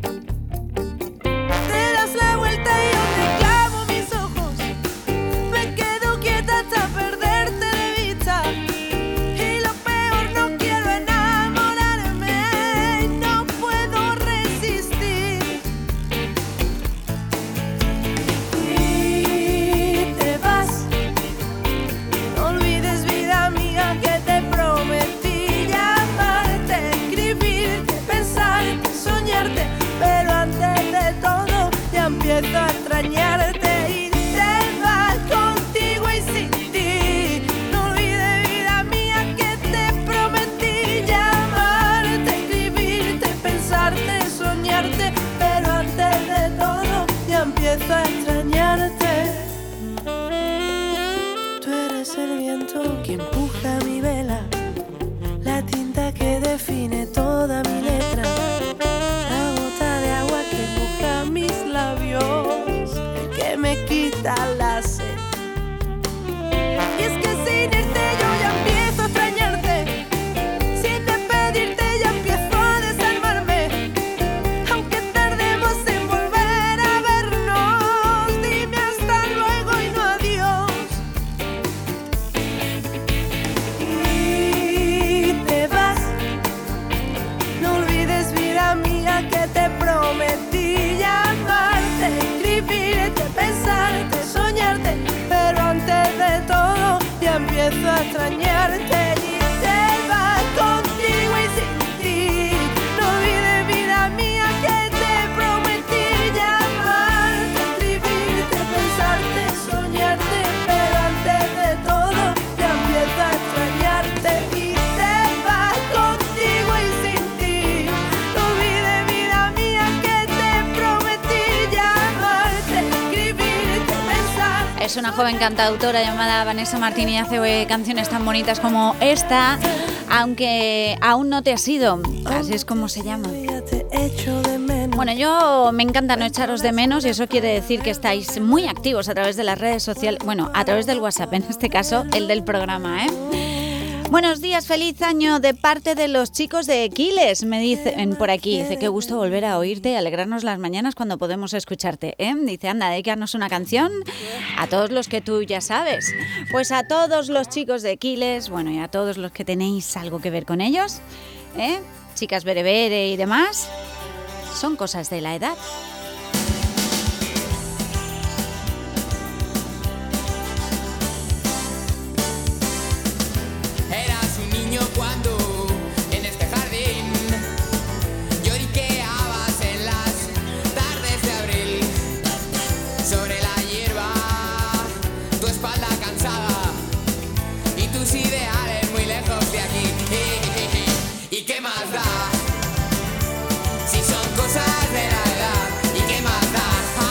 Te das la vuelta y yo te clavo mis ojos. Me quedo quieta hasta perderte de vista. Y lo peor, no quiero enamorarme. No puedo resistir. Y te vas. No olvides, vida mía, que te prometí llamarte, escribirte, pensarte. empiezo a extrañarte y te vas contigo y sin ti. No olvides, vida mía, que te prometí llamarte, escribirte, pensarte, soñarte, pero antes de todo ya empiezo a extrañarte. Tú eres el viento que empuja mi vela, la tinta que define toda mi letra, la gota de agua que moja mis labios, el que me quita la sed. Y es que sin irte yo ya empiezo a extrañarte, sin despedirte ya empiezo a desarmarme, aunque tardemos en volver a vernos, dime hasta luego y no adiós. Y te vas, no olvides, vida mía, que te prometí llamarte, escribirte, pensarte, soñarte, pero antes de todo ya empiezo a extrañarte y te vas contigo y sin ti. No olvides, vida mía, que te prometí llamarte, escribirte, pensarte, soñarte, pero antes de todo ya empiezo a extrañarte y te vas contigo y sin ti. No olvides, vida mía, que te prometí llamarte, escribirte, pensar. Es una joven cantautora llamada Vanessa Martín y hace canciones tan bonitas como esta, aunque aún no te has ido, así es como se llama. Bueno, yo me encanta no echaros de menos y eso quiere decir que estáis muy activos a través de las redes sociales, bueno, a través del WhatsApp, en este caso, el del programa, ¿eh? Buenos días, feliz año de parte de los chicos de Quiles, me dicen por aquí. Dice, qué gusto volver a oírte y alegrarnos las mañanas cuando podemos escucharte, ¿eh? Dice, anda, dedícanos una canción a todos los que tú ya sabes. Pues a todos los chicos de Quiles, bueno, y a todos los que tenéis algo que ver con ellos, ¿eh? Chicas berebere y demás, son cosas de la edad. Cuando en este jardín lloriqueabas en las tardes de abril, sobre la hierba, tu espalda cansada y tus ideales muy lejos de aquí. ¿Y qué más da? Si son cosas de la edad. ¿Y qué más da?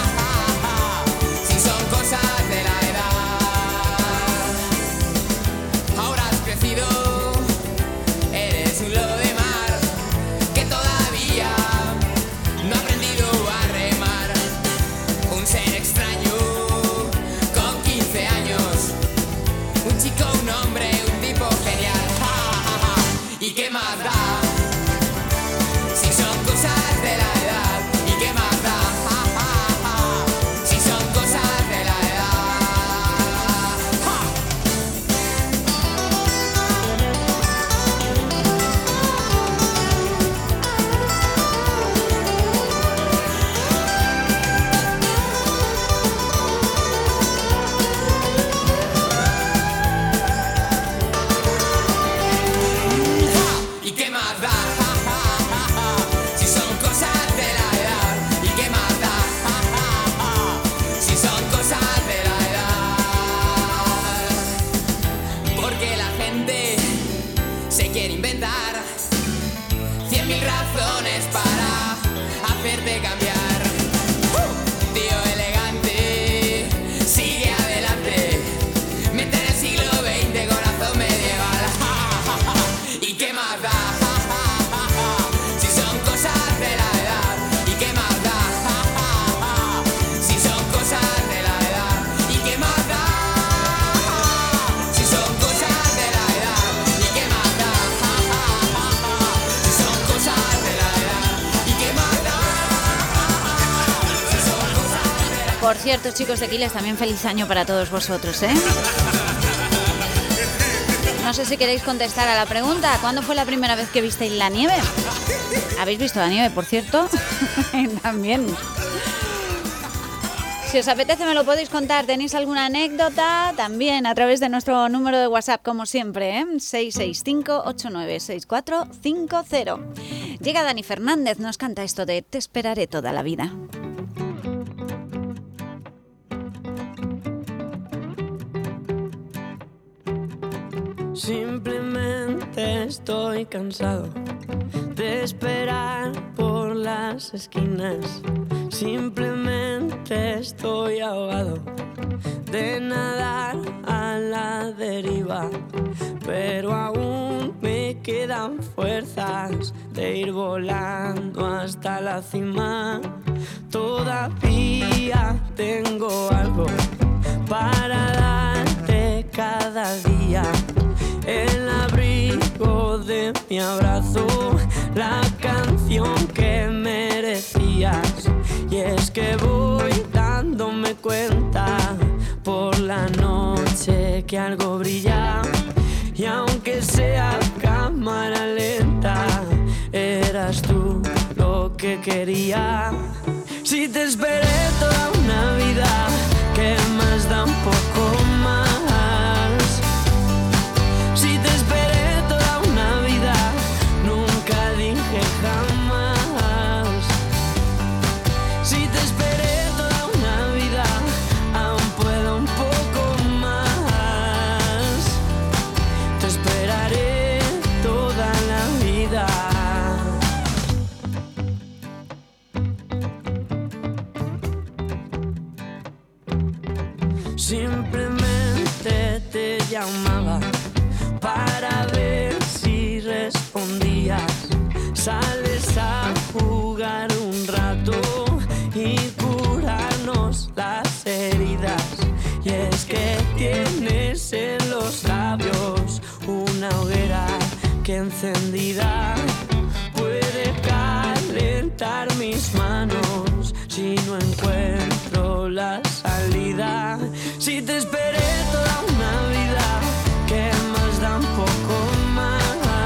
Si son cosas de la edad. Ahora has crecido, eres un lobo de mar que todavía no ha aprendido a remar. Un ser extraño con 15 años, un chico, un hombre, un tipo genial. ¿Y qué más da? Si son cosas de la edad. ¿Y qué más da? Si son cosas de la edad. ¿Y qué más da? Si son cosas de la edad. ¿Y qué más da? Si son cosas de la edad. Porque la gente se quiere inventar 100.000 razones para hacerte cambiar. Tío elegante, sigue adelante. Mente en el siglo XX, corazón medieval. ¿Y qué más da? Si son cosas de la edad. ¿Y qué más da? Si son cosas de la edad. ¿Y qué más da? Si son cosas de la edad. ¿Y qué más da? Si son cosas de la edad. ¿Y qué más da? Si son cosas de la edad. Por cierto, chicos de Quiles, también feliz año para todos vosotros, ¿eh? No sé si queréis contestar a la pregunta. ¿Cuándo fue la primera vez que visteis la nieve? ¿Habéis visto la nieve, por cierto? También. Si os apetece me lo podéis contar. ¿Tenéis alguna anécdota? También a través de nuestro número de WhatsApp, como siempre, ¿eh? 665-896450. Llega Dani Fernández, nos canta esto de Te esperaré toda la vida. Simplemente estoy cansado de esperar por las esquinas. Simplemente estoy ahogado de nadar a la deriva, pero aún me quedan fuerzas de ir volando hasta la cima. Todavía tengo algo para darte cada día, el abrigo de mi abrazo, la canción que merecías. Y es que voy dándome cuenta por la noche que algo brilla, y aunque sea cámara lenta, eras tú lo que quería. Si te esperé toda una vida, ¿qué más da un poco más? Si te esperé toda una vida, nunca dije jamás. Si te esperé toda una vida, aún puedo un poco más. Te esperaré toda la vida. Simplemente te llamaba para ver si respondías. Sales a jugar un rato y curarnos las heridas. Y es que tienes en los labios una hoguera que encendida puede calentar mis manos si no encuentro la salida. Si te esperé toda una vida, ¿qué más da un poco más?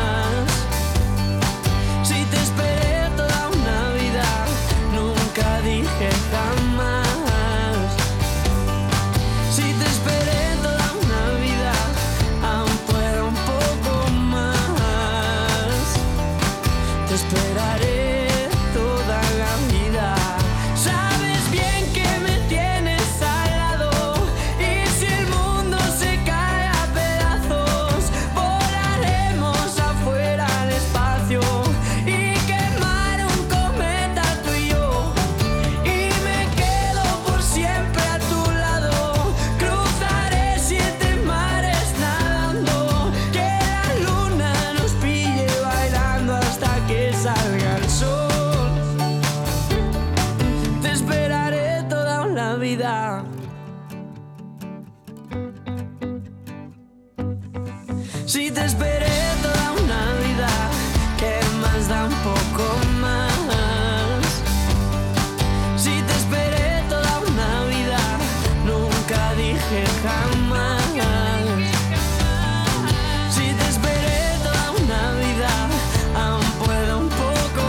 Si te esperé toda una vida, nunca dije jamás. Si te esperé toda una vida, aún puedo un poco más. Te esperaré toda la vida. Sabes bien que me tienes al lado, y si el mundo se cae a pedazos, volaremos afuera al espacio y quemar un cometa tú y yo. Y me quedo por siempre a tu lado, cruzaré 7 mares nadando, que la luna nos pille bailando hasta que salga el sol. Te esperaré toda una vida. Si te esperé toda una vida, ¿qué más da un poco más? Si te esperé toda una vida, nunca dije jamás. Si te esperé toda una vida, aún puedo un poco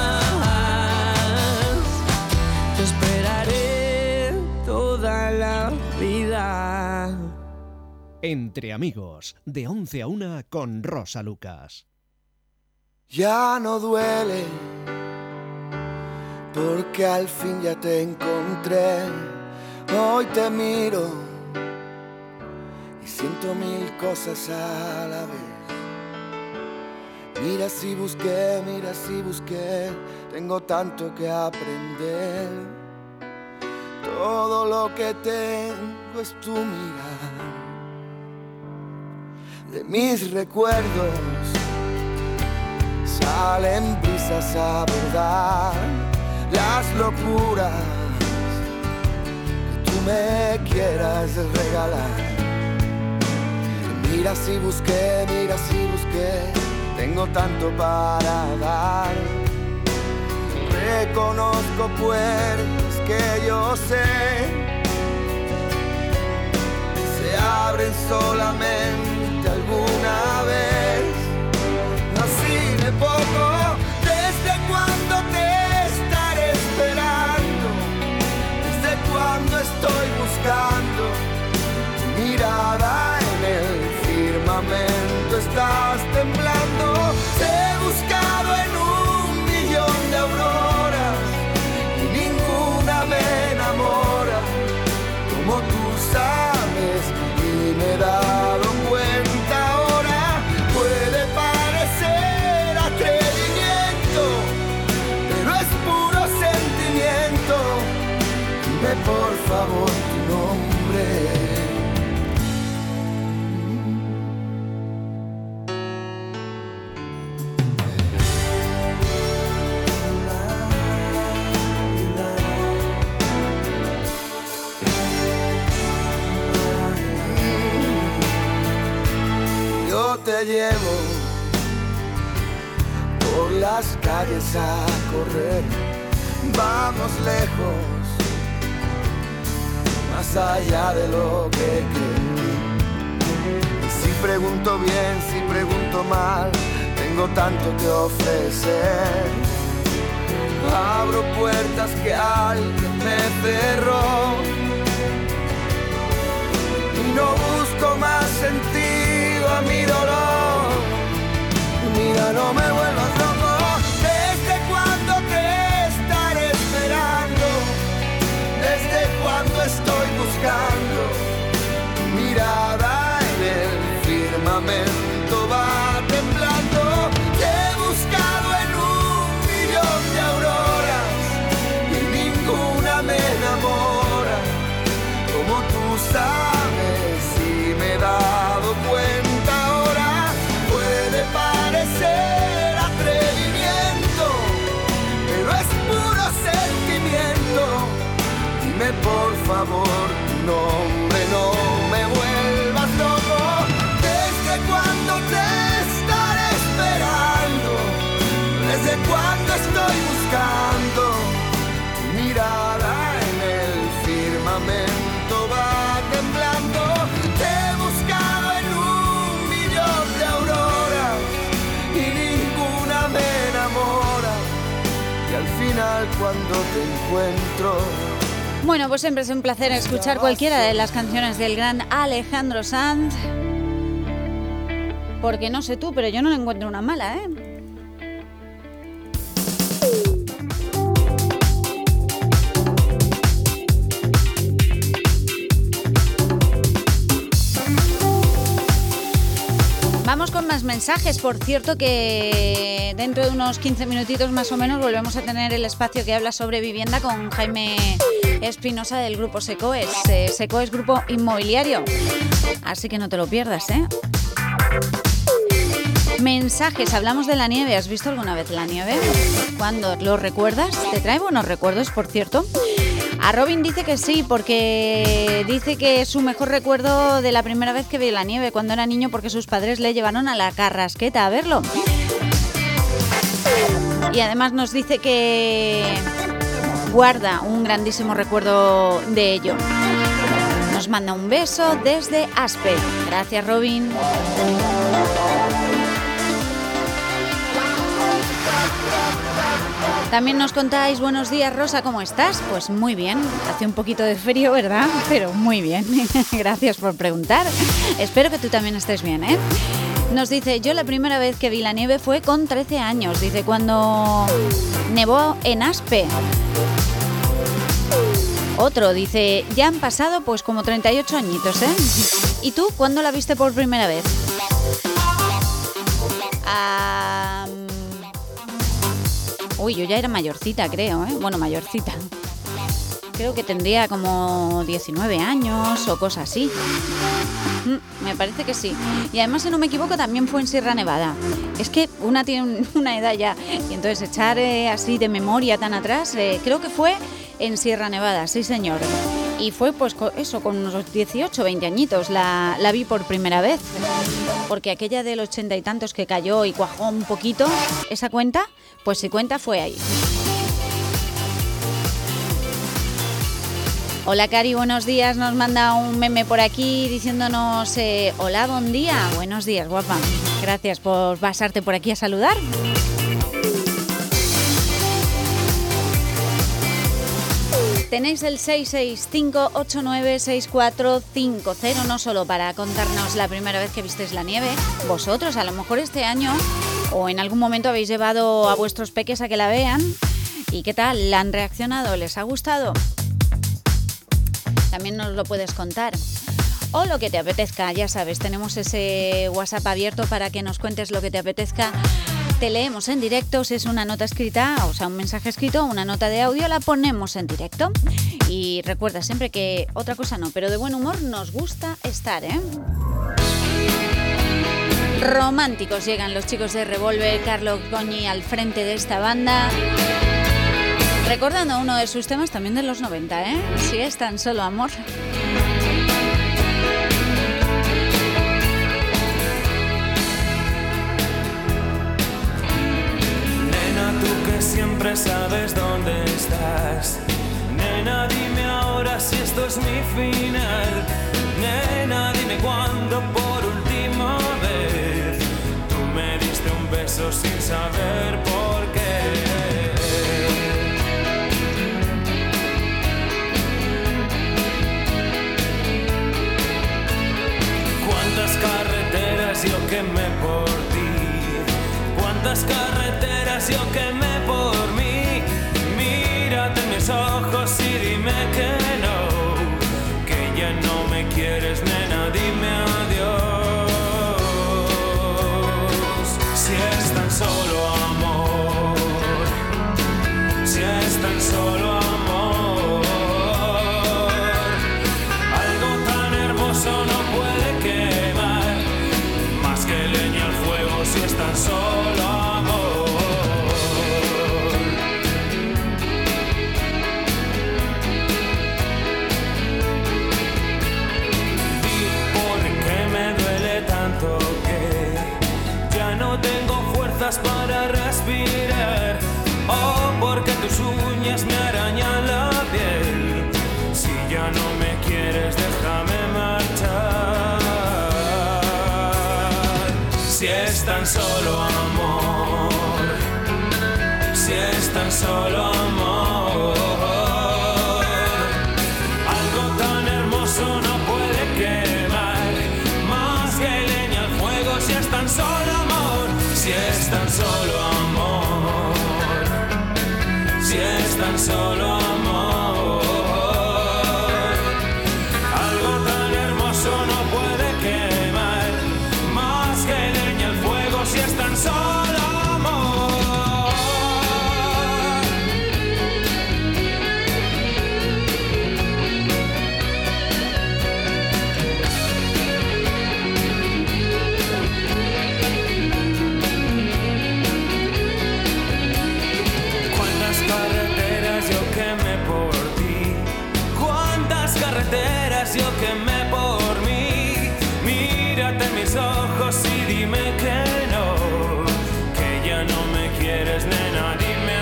más. Te esperaré toda la vida. Entre amigos, de 11 a 1 con Rosa Lucas. Ya no duele, porque al fin ya te encontré. Hoy te miro y siento 1000 cosas a la vez. Mira si busqué, tengo tanto que aprender. Todo lo que tengo es tu mirar. De mis recuerdos salen brisas a verdad, las locuras que tú me quieras regalar. Mira si busqué, tengo tanto para dar. Reconozco pues que yo sé, se abren solamente alguna vez. Así de poco, desde cuando te estaré esperando, desde cuando estoy buscando tu mirada en el firmamento. Estás temblando, te he buscado en 1.000.000 de auroras y ninguna me enamora como tú sabes, y me he dado cuenta ahora favor tu nombre. Yo te llevo por las calles a correr, vamos lejos, más allá de lo que creí. Si pregunto bien, si pregunto mal, tengo tanto que ofrecer. Abro puertas que alguien me cerró y no busco más sentido a mi dolor. Mira, no me vuelvas loco. ¿Desde cuándo te estaré esperando? ¿Desde cuándo estoy buscando? Tu mirada en el firmamento va temblando. Te he buscado en 1.000.000 de auroras y ninguna me enamora como tú sabes y me he dado cuenta ahora. Puede parecer atrevimiento, pero es puro sentimiento. Dime por favor tu nombre, no me vuelvas loco. ¿Desde cuándo te estaré esperando? ¿Desde cuándo estoy buscando? Tu mirada en el firmamento va temblando. Te he buscado en 1.000.000 de auroras y ninguna me enamora. Y al final cuando te encuentro... Bueno, pues siempre es un placer escuchar cualquiera de las canciones del gran Alejandro Sanz. Porque no sé tú, pero yo no le encuentro una mala, ¿eh? Vamos con más mensajes. Por cierto que dentro de unos 15 minutitos más o menos volvemos a tener el espacio que habla sobre vivienda con Jaime Espinosa del grupo Secoes. Secoes Grupo Inmobiliario. Así que no te lo pierdas, ¿eh? Mensajes, hablamos de la nieve. ¿Has visto alguna vez la nieve? ¿Cuándo? ¿Lo recuerdas? ¿Te trae buenos recuerdos, por cierto? A Robin dice que sí, porque dice que es su mejor recuerdo de la primera vez que vio la nieve cuando era niño, porque sus padres le llevaron a la Carrasqueta a verlo. Y además nos dice que guarda un grandísimo recuerdo de ello. Nos manda un beso desde Aspe. Gracias, Robin. También nos contáis, buenos días, Rosa, ¿cómo estás? Pues muy bien, hace un poquito de frío, ¿verdad? Pero muy bien, gracias por preguntar. Espero que tú también estés bien, ¿eh? Nos dice, yo la primera vez que vi la nieve fue con 13 años, dice, cuando nevó en Aspe. Otro dice, ya han pasado pues como 38 añitos, ¿eh? ¿Y tú cuándo la viste por primera vez? Uy, yo ya era mayorcita, creo, ¿eh? Bueno, mayorcita. Creo que tendría como 19 años o cosas así. Me parece que sí. Y además, si no me equivoco, también fue en Sierra Nevada. Es que una tiene una edad ya. Y entonces echar así de memoria tan atrás, creo que fue en Sierra Nevada, sí señor. Y fue pues eso, con unos 18, 20 añitos la vi por primera vez. Porque aquella del 80 y tantos que cayó y cuajó un poquito, esa cuenta, pues si cuenta fue ahí. Hola Cari, buenos días, nos manda un meme por aquí diciéndonos hola, buen día. Buenos días, guapa. Gracias por pasarte por aquí a saludar. Tenéis el 665-896450, no solo para contarnos la primera vez que visteis la nieve, vosotros a lo mejor este año o en algún momento habéis llevado a vuestros peques a que la vean. ¿Y qué tal? ¿La han reaccionado? ¿Les ha gustado? También nos lo puedes contar. O lo que te apetezca, ya sabes, tenemos ese WhatsApp abierto para que nos cuentes lo que te apetezca te leemos en directo. Si es una nota escrita, o sea, un mensaje escrito, una nota de audio, la ponemos en directo. Y recuerda siempre que otra cosa no, pero de buen humor nos gusta estar, ¿eh? Románticos llegan los chicos de Revolver, Carlos Goñi al frente de esta banda, recordando uno de sus temas también de los 90, ¿eh? Si es tan solo amor. Nena, tú que siempre sabes dónde estás. Nena, dime ahora si esto es mi final. Nena, dime cuándo por última vez tú me diste un beso sin saber por qué. Cuántas carreteras yo quemé por ti, cuántas carreteras yo quemé por mí. Mírate en mis ojos y dime que no, que ya no me quieres, nena, dime adiós. Si es tan solo amor, si es tan solo amor, algo tan hermoso no puede quemar más que leña al fuego. Si es tan solo amor. Para respirar, oh, porque tus uñas me arañan la piel. Si ya no me quieres, déjame marchar. Si es tan solo amor, si es tan solo amor, algo tan hermoso no puede quemar más que leña al fuego. Si es tan solo amor, si es tan solo amor, si es tan solo amor, algo tan hermoso no puede quemar más que leña al fuego. Si es tan solo amor. Yo quemé por mí, mírate en mis ojos y dime que no, que ya no me quieres, nena, dime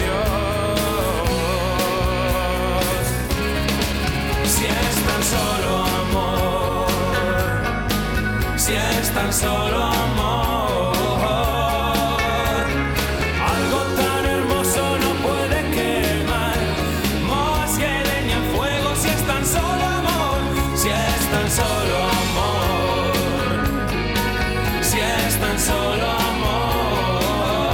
adiós. Si es tan solo amor, si es tan solo amor, algo tan hermoso no puede quemar más que leña al fuego. Si es tan solo si es tan solo amor, si es tan solo amor,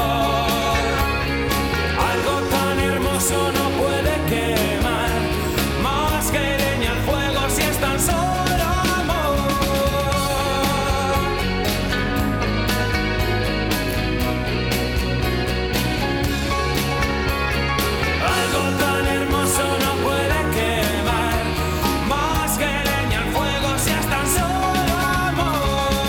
algo tan hermoso no puede quemar más que leña al fuego. Si es tan solo amor. Algo tan hermoso no puede quemar más que leña al fuego. Si es tan solo amor.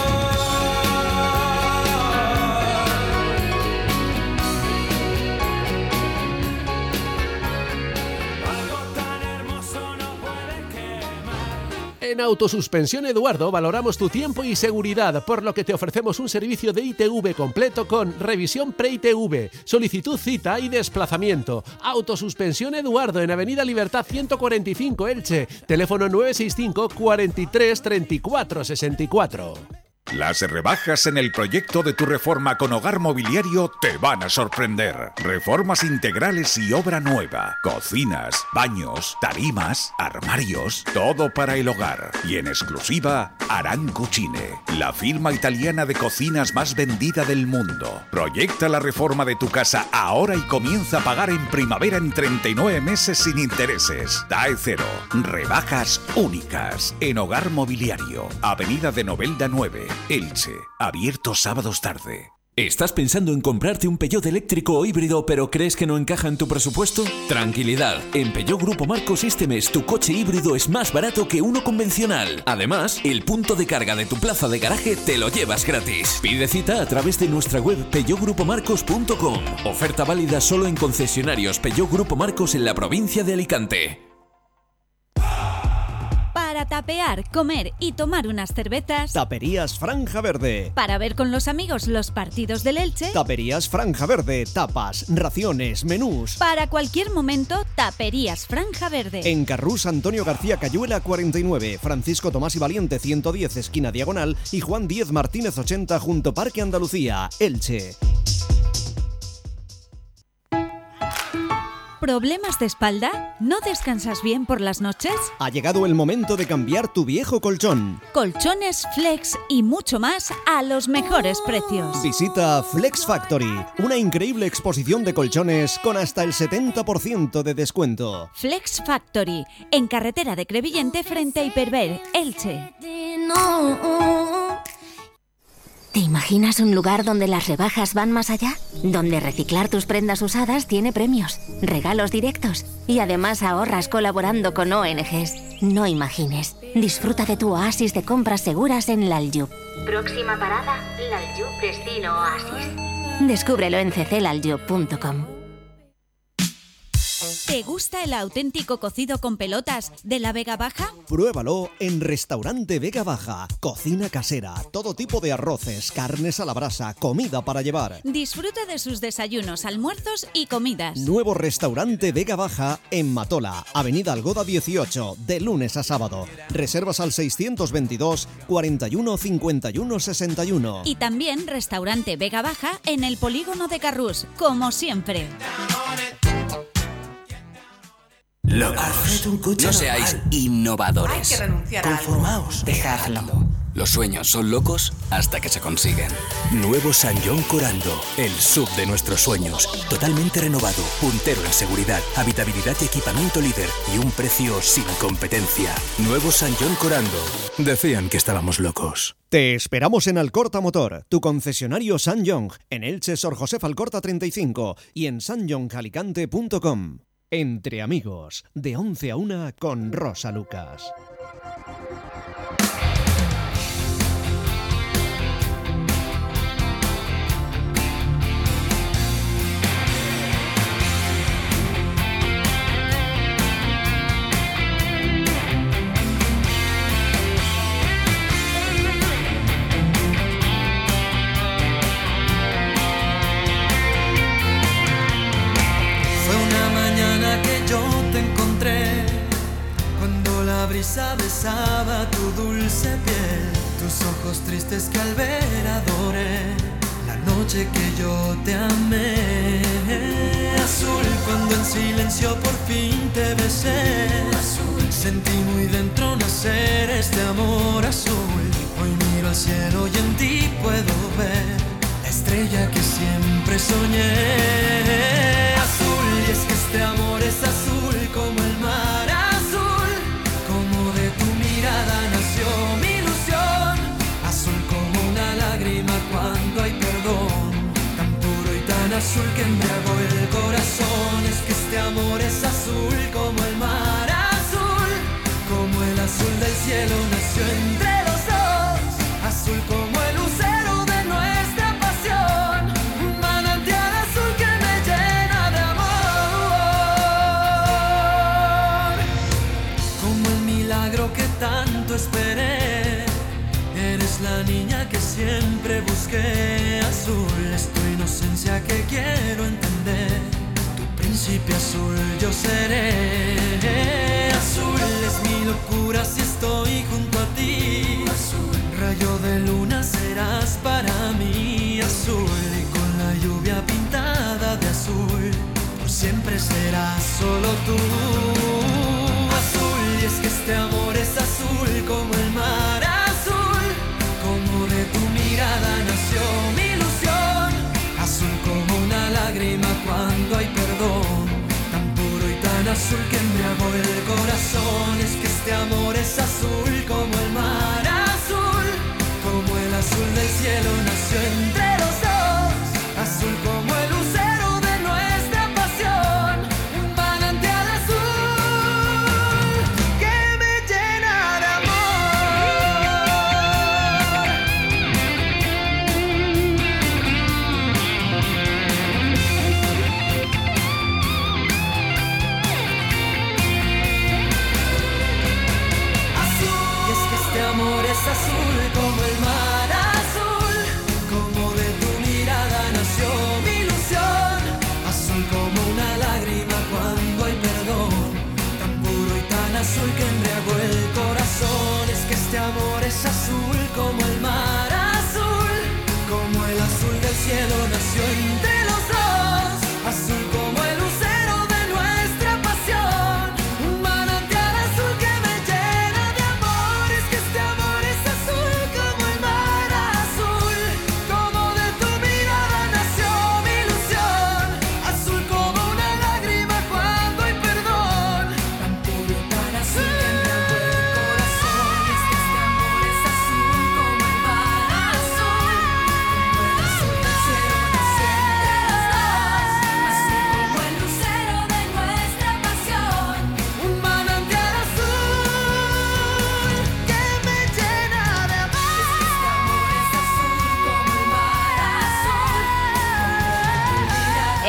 Algo tan hermoso no puede quemar. En Autosuspensión Eduardo valoramos tu tiempo y seguridad, por lo que te ofrecemos un servicio de ITV completo con revisión pre-ITV, solicitud, cita y desplazamiento. Autosuspensión Eduardo en Avenida Libertad 145 Elche, teléfono 965 43 34 64. Las rebajas en el proyecto de tu reforma con Hogar Mobiliario te van a sorprender. Reformas integrales y obra nueva. Cocinas, baños, tarimas, armarios, todo para el hogar. Y en exclusiva, Aran Cucine, la firma italiana de cocinas más vendida del mundo. Proyecta la reforma de tu casa ahora y comienza a pagar en primavera en 39 meses sin intereses. TAE cero. Rebajas únicas en Hogar Mobiliario. Avenida de Novelda 9. Elche, abierto sábados tarde. ¿Estás pensando en comprarte un Peugeot eléctrico o híbrido pero crees que no encaja en tu presupuesto? Tranquilidad, en Peugeot Grupo Marcos Systems tu coche híbrido es más barato que uno convencional. Además, el punto de carga de tu plaza de garaje te lo llevas gratis. Pide cita a través de nuestra web peugeotgrupomarcos.com. Oferta válida solo en concesionarios Peugeot Grupo Marcos en la provincia de Alicante. Para tapear, comer y tomar unas cervezas. Taperías Franja Verde. Para ver con los amigos los partidos del Elche. Taperías Franja Verde. Tapas, raciones, menús. Para cualquier momento, Taperías Franja Verde. En Carrús Antonio García Cayuela 49, Francisco Tomás y Valiente 110 esquina Diagonal y Juan Díez Martínez 80 junto Parque Andalucía, Elche. ¿Problemas de espalda? ¿No descansas bien por las noches? Ha llegado el momento de cambiar tu viejo colchón. Colchones, flex y mucho más a los mejores precios. Visita Flex Factory, una increíble exposición de colchones con hasta el 70% de descuento. Flex Factory, en carretera de Crevillente frente a Hiperver, Elche. ¿Te imaginas un lugar donde las rebajas van más allá? Donde reciclar tus prendas usadas tiene premios, regalos directos y además ahorras colaborando con ONGs. No imagines. Disfruta de tu oasis de compras seguras en L'Aljub. Próxima parada, L'Aljub Destino Oasis. Descúbrelo en cclaljub.com. ¿Te gusta el auténtico cocido con pelotas de la Vega Baja? Pruébalo en Restaurante Vega Baja. Cocina casera, todo tipo de arroces, carnes a la brasa, comida para llevar. Disfruta de sus desayunos, almuerzos y comidas. Nuevo Restaurante Vega Baja en Matola, Avenida Algoda 18, de lunes a sábado. Reservas al 622 41 51 61. Y también Restaurante Vega Baja en el Polígono de Carrús, como siempre. Locos. No seáis innovadores. Hay que renunciar a algo. Conformaos. Dejadlo. Los sueños son locos hasta que se consiguen. Nuevo San John Corando, el sub de nuestros sueños. Totalmente renovado, puntero en seguridad, habitabilidad y equipamiento líder y un precio sin competencia. Nuevo San John Corando. Decían que estábamos locos. Te esperamos en Alcorta Motor, tu concesionario San John, en Elche Sor José Alcorta 35 y en sanjohnjalicante.com. Entre amigos, de 11 a 1 con Rosa Lucas. La brisa besaba tu dulce piel, tus ojos tristes que al ver adoré, la noche que yo te amé. Azul, cuando en silencio por fin te besé. Azul, sentí muy dentro nacer este amor azul. Hoy miro al cielo y en ti puedo ver la estrella que siempre soñé. Azul, y es que este amor es azul como el mar. Nació mi ilusión, azul como una lágrima cuando hay perdón, tan puro y tan azul que embriagó el corazón. Es que este amor es azul como el mar azul, como el azul del cielo nació entre los dos, azul como el lucero de nuestra pasión, un manantial azul que me llena de amor, como el milagro que tanto esperé. Eres la niña que siempre busqué. Azul es tu inocencia que quiero entender. Tu príncipe azul yo seré. Azul es mi locura si estoy junto a ti. Azul, rayo de luna serás para mí. Azul, y con la lluvia pintada de azul, por siempre serás solo tú. Azul, y es que este amor es azul como el mar azul, como de tu mirada nació mi ilusión, azul como una lágrima cuando hay perdón, tan puro y tan azul que embriagó el corazón. Es que este amor es azul como el mar azul, como el azul del cielo nació entre los dos,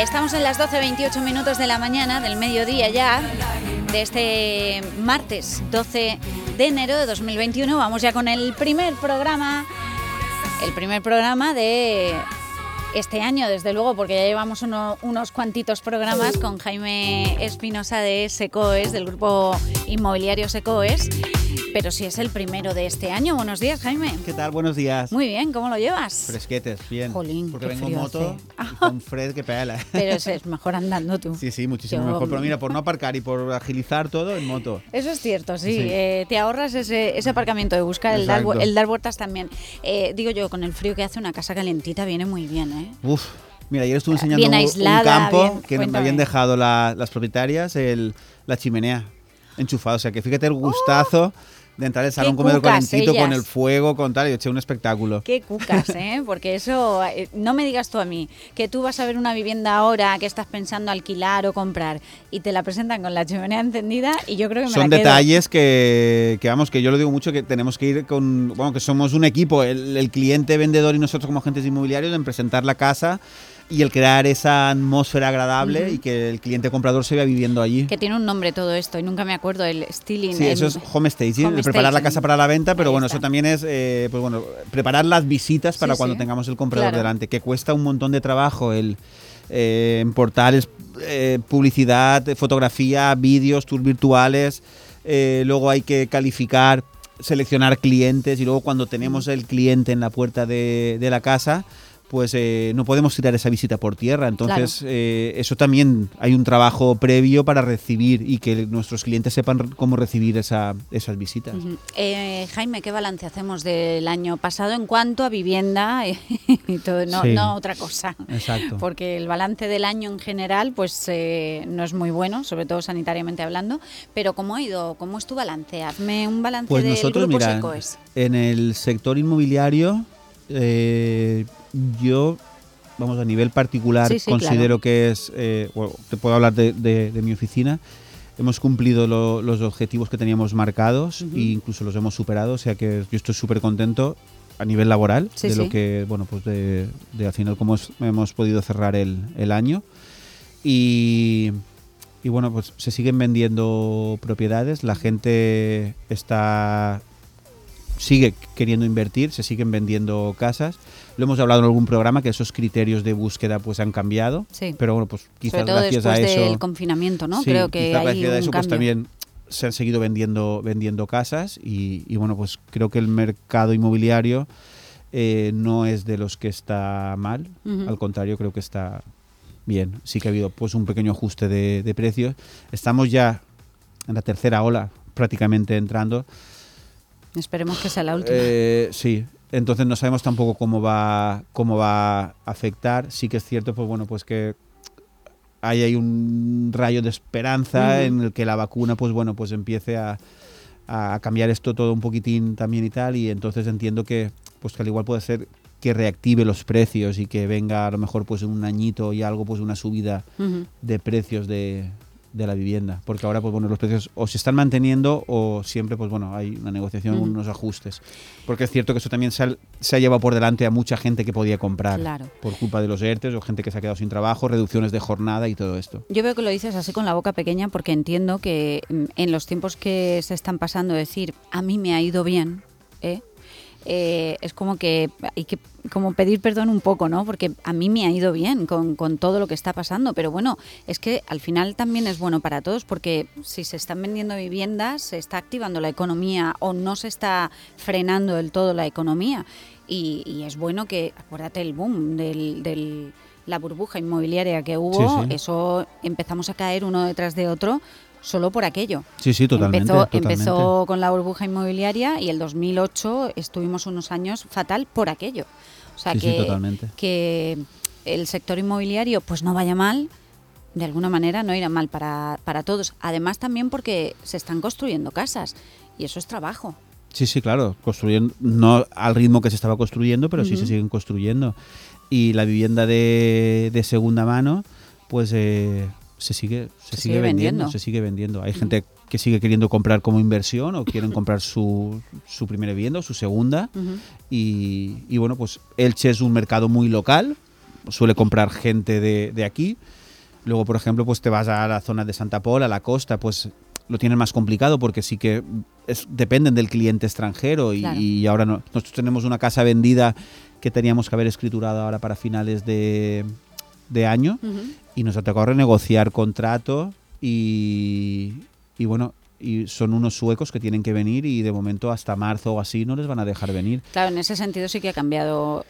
Estamos en las 12:28 minutos de la mañana, del mediodía ya, de este martes 12 de enero de 2021. Vamos ya con el primer programa de este año, desde luego, porque ya llevamos unos cuantitos programas con Jaime Espinosa de Secoes, del grupo inmobiliario Secoes. Pero si es el primero de este año. Buenos días, Jaime. ¿Qué tal? Buenos días. Muy bien, ¿cómo lo llevas? Fresquetes, bien. Jolín, porque qué vengo en frío moto hace. y con Fred que pela. Pero es mejor andando tú. Sí, muchísimo mejor. Pero mira, por no aparcar y por agilizar todo, en moto. Eso es cierto, sí. Sí. Te ahorras ese aparcamiento de buscar, el dar vueltas también. Digo yo, con el frío que hace, una casa calentita viene muy bien, ¿eh? Uf. Mira, ayer estuve enseñando bien aislada, un campo bien, que me habían dejado las propietarias, la chimenea enchufada. O sea, que fíjate el gustazo de entrar al salón comedor calentito con el fuego, con tal, y eché un espectáculo. Qué cucas, ¿eh? Porque eso, no me digas tú a mí, que tú vas a ver una vivienda ahora que estás pensando alquilar o comprar y te la presentan con la chimenea encendida y yo creo que me Son la quedo. detalles que vamos, que yo lo digo mucho, que tenemos que ir con, bueno, que somos un equipo, el cliente vendedor y nosotros como agentes inmobiliarios en presentar la casa y el crear esa atmósfera agradable y que el cliente comprador se vea viviendo allí. Que tiene un nombre todo esto y nunca me acuerdo, el styling. Sí, eso es home staging, preparar la casa para la venta, pero bueno, eso también es pues bueno, preparar las visitas para cuando tengamos el comprador delante, que cuesta un montón de trabajo en portales, publicidad, fotografía, vídeos, tours virtuales, luego hay que calificar, seleccionar clientes y luego cuando tenemos el cliente en la puerta de la casa, pues no podemos tirar esa visita por tierra. Entonces, eso también hay un trabajo previo para recibir y que nuestros clientes sepan cómo recibir esas visitas. Jaime, ¿qué balance hacemos del año pasado en cuanto a vivienda y todo? No otra cosa. Exacto. Porque el balance del año en general pues no es muy bueno, sobre todo sanitariamente hablando. Pero ¿cómo ha ido? ¿Cómo es tu balance? Hazme un balance pues del nosotros, grupo mira, Secoes. En el sector inmobiliario, yo, vamos, a nivel particular, considero que es, bueno, te puedo hablar de mi oficina, hemos cumplido los objetivos que teníamos marcados e incluso los hemos superado, o sea que yo estoy súper contento a nivel laboral de lo que, bueno, pues de al final cómo hemos podido cerrar el año y bueno, pues se siguen vendiendo propiedades, la gente sigue queriendo invertir, se siguen vendiendo casas. Lo hemos hablado en algún programa que esos criterios de búsqueda pues han cambiado, pero bueno, pues quizás sobre todo gracias a eso, después del confinamiento, ¿no? Sí, Creo que hay gracias a eso un pues cambio. también se han seguido vendiendo casas y bueno, pues creo que el mercado inmobiliario no es de los que está mal, al contrario, creo que está bien. Sí que ha habido pues un pequeño ajuste de precios. Estamos ya en la tercera ola prácticamente entrando. Esperemos que sea la última. Sí, entonces no sabemos tampoco cómo va a afectar. Sí que es cierto, pues bueno, pues que hay un rayo de esperanza en el que la vacuna, pues bueno, pues empiece a cambiar esto todo un poquitín también y tal. Y entonces entiendo que al igual puede ser que reactive los precios y que venga a lo mejor pues en un añito y algo, pues una subida de precios de la vivienda, porque ahora pues bueno, los precios o se están manteniendo o siempre pues bueno, hay una negociación, unos ajustes, porque es cierto que eso también se ha llevado por delante a mucha gente que podía comprar por culpa de los ERTEs o gente que se ha quedado sin trabajo, reducciones de jornada y todo esto. Yo veo que lo dices así con la boca pequeña porque entiendo que en los tiempos que se están pasando, decir a mí me ha ido bien, es como que hay que como pedir perdón un poco, ¿no? Porque a mí me ha ido bien con todo lo que está pasando, pero bueno, es que al final también es bueno para todos porque si se están vendiendo viviendas, se está activando la economía o no se está frenando del todo la economía y es bueno que, acuérdate el boom de la burbuja inmobiliaria que hubo, eso empezamos a caer uno detrás de otro solo por aquello. Sí, totalmente. Empezó con la burbuja inmobiliaria y el 2008 estuvimos unos años fatal por aquello. O sea que el sector inmobiliario pues no vaya mal, de alguna manera no irá mal para todos. Además también porque se están construyendo casas y eso es trabajo. Sí, claro, construyendo, no al ritmo que se estaba construyendo, pero sí se siguen construyendo. Y la vivienda de segunda mano, pues se sigue vendiendo. Hay gente que sigue queriendo comprar como inversión o quieren comprar su primera vivienda o su segunda. Y bueno, pues Elche es un mercado muy local, suele comprar gente de aquí. Luego, por ejemplo, pues te vas a la zona de Santa Pola, a la costa, pues lo tienen más complicado porque sí que dependen del cliente extranjero y ahora no. Nosotros tenemos una casa vendida que teníamos que haber escriturado ahora para finales de año y nos ha tocado renegociar contrato y bueno, y son unos suecos que tienen que venir y de momento hasta marzo o así no les van a dejar venir. Claro, en ese sentido sí que ha cambiado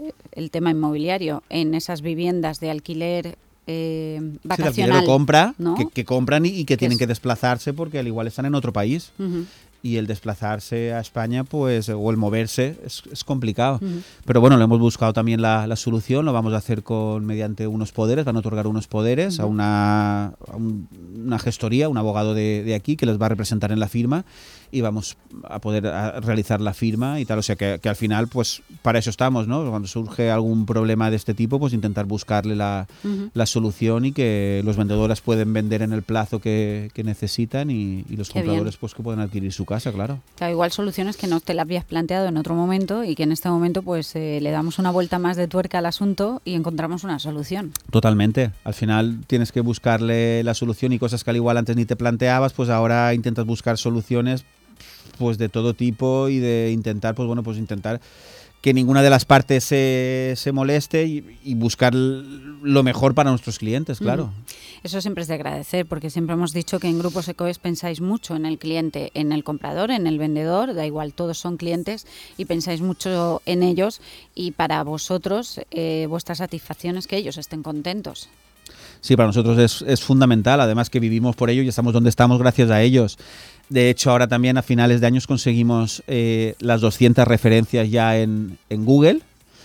el tema inmobiliario. En esas viviendas de alquiler vacacional, sí, de alquiler o compra, ¿no? que compran y que tienen que desplazarse porque al igual están en otro país. Y el desplazarse a España, pues, o el moverse, es complicado. Pero bueno, le hemos buscado también la solución, lo vamos a hacer mediante unos poderes, van a otorgar unos poderes a una gestoría, un abogado de aquí que les va a representar en la firma y vamos a poder realizar la firma y tal. O sea que al final, pues, para eso estamos, ¿no? Cuando surge algún problema de este tipo, pues intentar buscarle la solución y que los vendedores pueden vender en el plazo que necesitan y los compradores, pues, que puedan adquirir su casa, claro. Claro, igual soluciones que no te las habías planteado en otro momento y que en este momento pues le damos una vuelta más de tuerca al asunto y encontramos una solución. Totalmente. Al final tienes que buscarle la solución y cosas que al igual antes ni te planteabas, pues ahora intentas buscar soluciones pues de todo tipo y de intentar, pues bueno, pues intentar que ninguna de las partes se moleste y buscar lo mejor para nuestros clientes, claro. Eso siempre es de agradecer, porque siempre hemos dicho que en Grupos Ecoes pensáis mucho en el cliente, en el comprador, en el vendedor, da igual, todos son clientes y pensáis mucho en ellos y para vosotros vuestra satisfacción es que ellos estén contentos. Sí, para nosotros es fundamental, además que vivimos por ello y estamos donde estamos gracias a ellos. De hecho, ahora también a finales de años conseguimos las 200 referencias ya en Google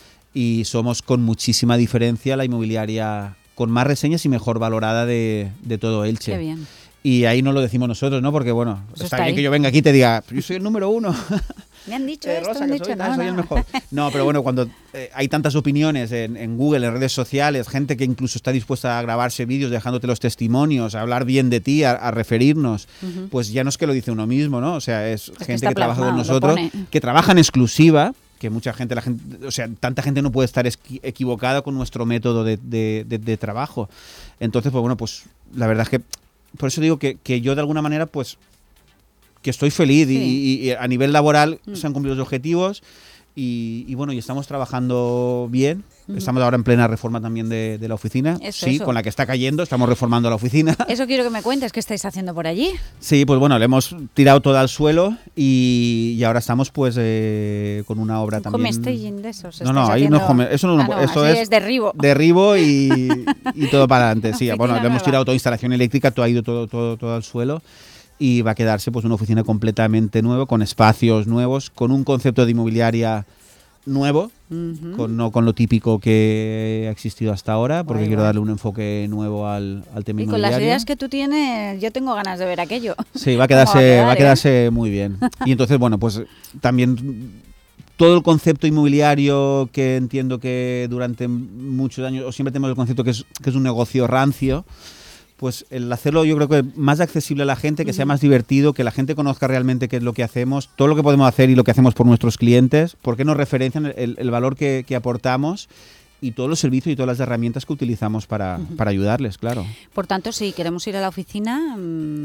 y somos con muchísima diferencia la inmobiliaria con más reseñas y mejor valorada de todo Elche. Qué bien. Y ahí no lo decimos nosotros, ¿no? Porque, bueno, Eso está está bien ahí. que yo venga aquí y te diga, yo soy el número 1. Me han dicho esto, Rosa, me han que dicho soy el mejor. No, pero bueno, cuando hay tantas opiniones en Google, en redes sociales, gente que incluso está dispuesta a grabarse vídeos dejándote los testimonios, a hablar bien de ti, a referirnos, pues ya no es que lo dice uno mismo, ¿no? O sea, es gente que trabaja con nosotros, que trabaja en exclusiva, que mucha gente, o sea, tanta gente no puede estar equivocada con nuestro método de trabajo. Entonces, pues bueno, pues la verdad es que por eso digo que yo de alguna manera, pues, que estoy feliz y a nivel laboral se han cumplido los objetivos y bueno, y estamos trabajando bien. Estamos ahora en plena reforma también de la oficina. Eso. Con la que está cayendo, estamos reformando la oficina. Eso quiero que me cuentes, ¿qué estáis haciendo por allí? Sí, pues bueno, le hemos tirado todo al suelo y ahora estamos pues con una obra también. Homestaging de esos. No, ahí no es eso no, eso es derribo. Derribo y todo para adelante. Sí, bueno, le hemos tirado toda instalación eléctrica, todo ha ido todo al suelo. Y va a quedarse pues una oficina completamente nueva, con espacios nuevos, con un concepto de inmobiliaria nuevo, no con lo típico que ha existido hasta ahora, porque quiero darle un enfoque nuevo al tema inmobiliario. Y con las ideas que tú tienes, yo tengo ganas de ver aquello. Sí, va a quedarse muy bien. Y entonces, bueno, pues también todo el concepto inmobiliario que entiendo que durante muchos años, o siempre tenemos el concepto que es un negocio rancio, pues el hacerlo yo creo que más accesible a la gente, que sea más divertido, que la gente conozca realmente qué es lo que hacemos, todo lo que podemos hacer y lo que hacemos por nuestros clientes, porque nos referencian el valor que aportamos y todos los servicios y todas las herramientas que utilizamos para ayudarles, claro. Por tanto, si queremos ir a la oficina...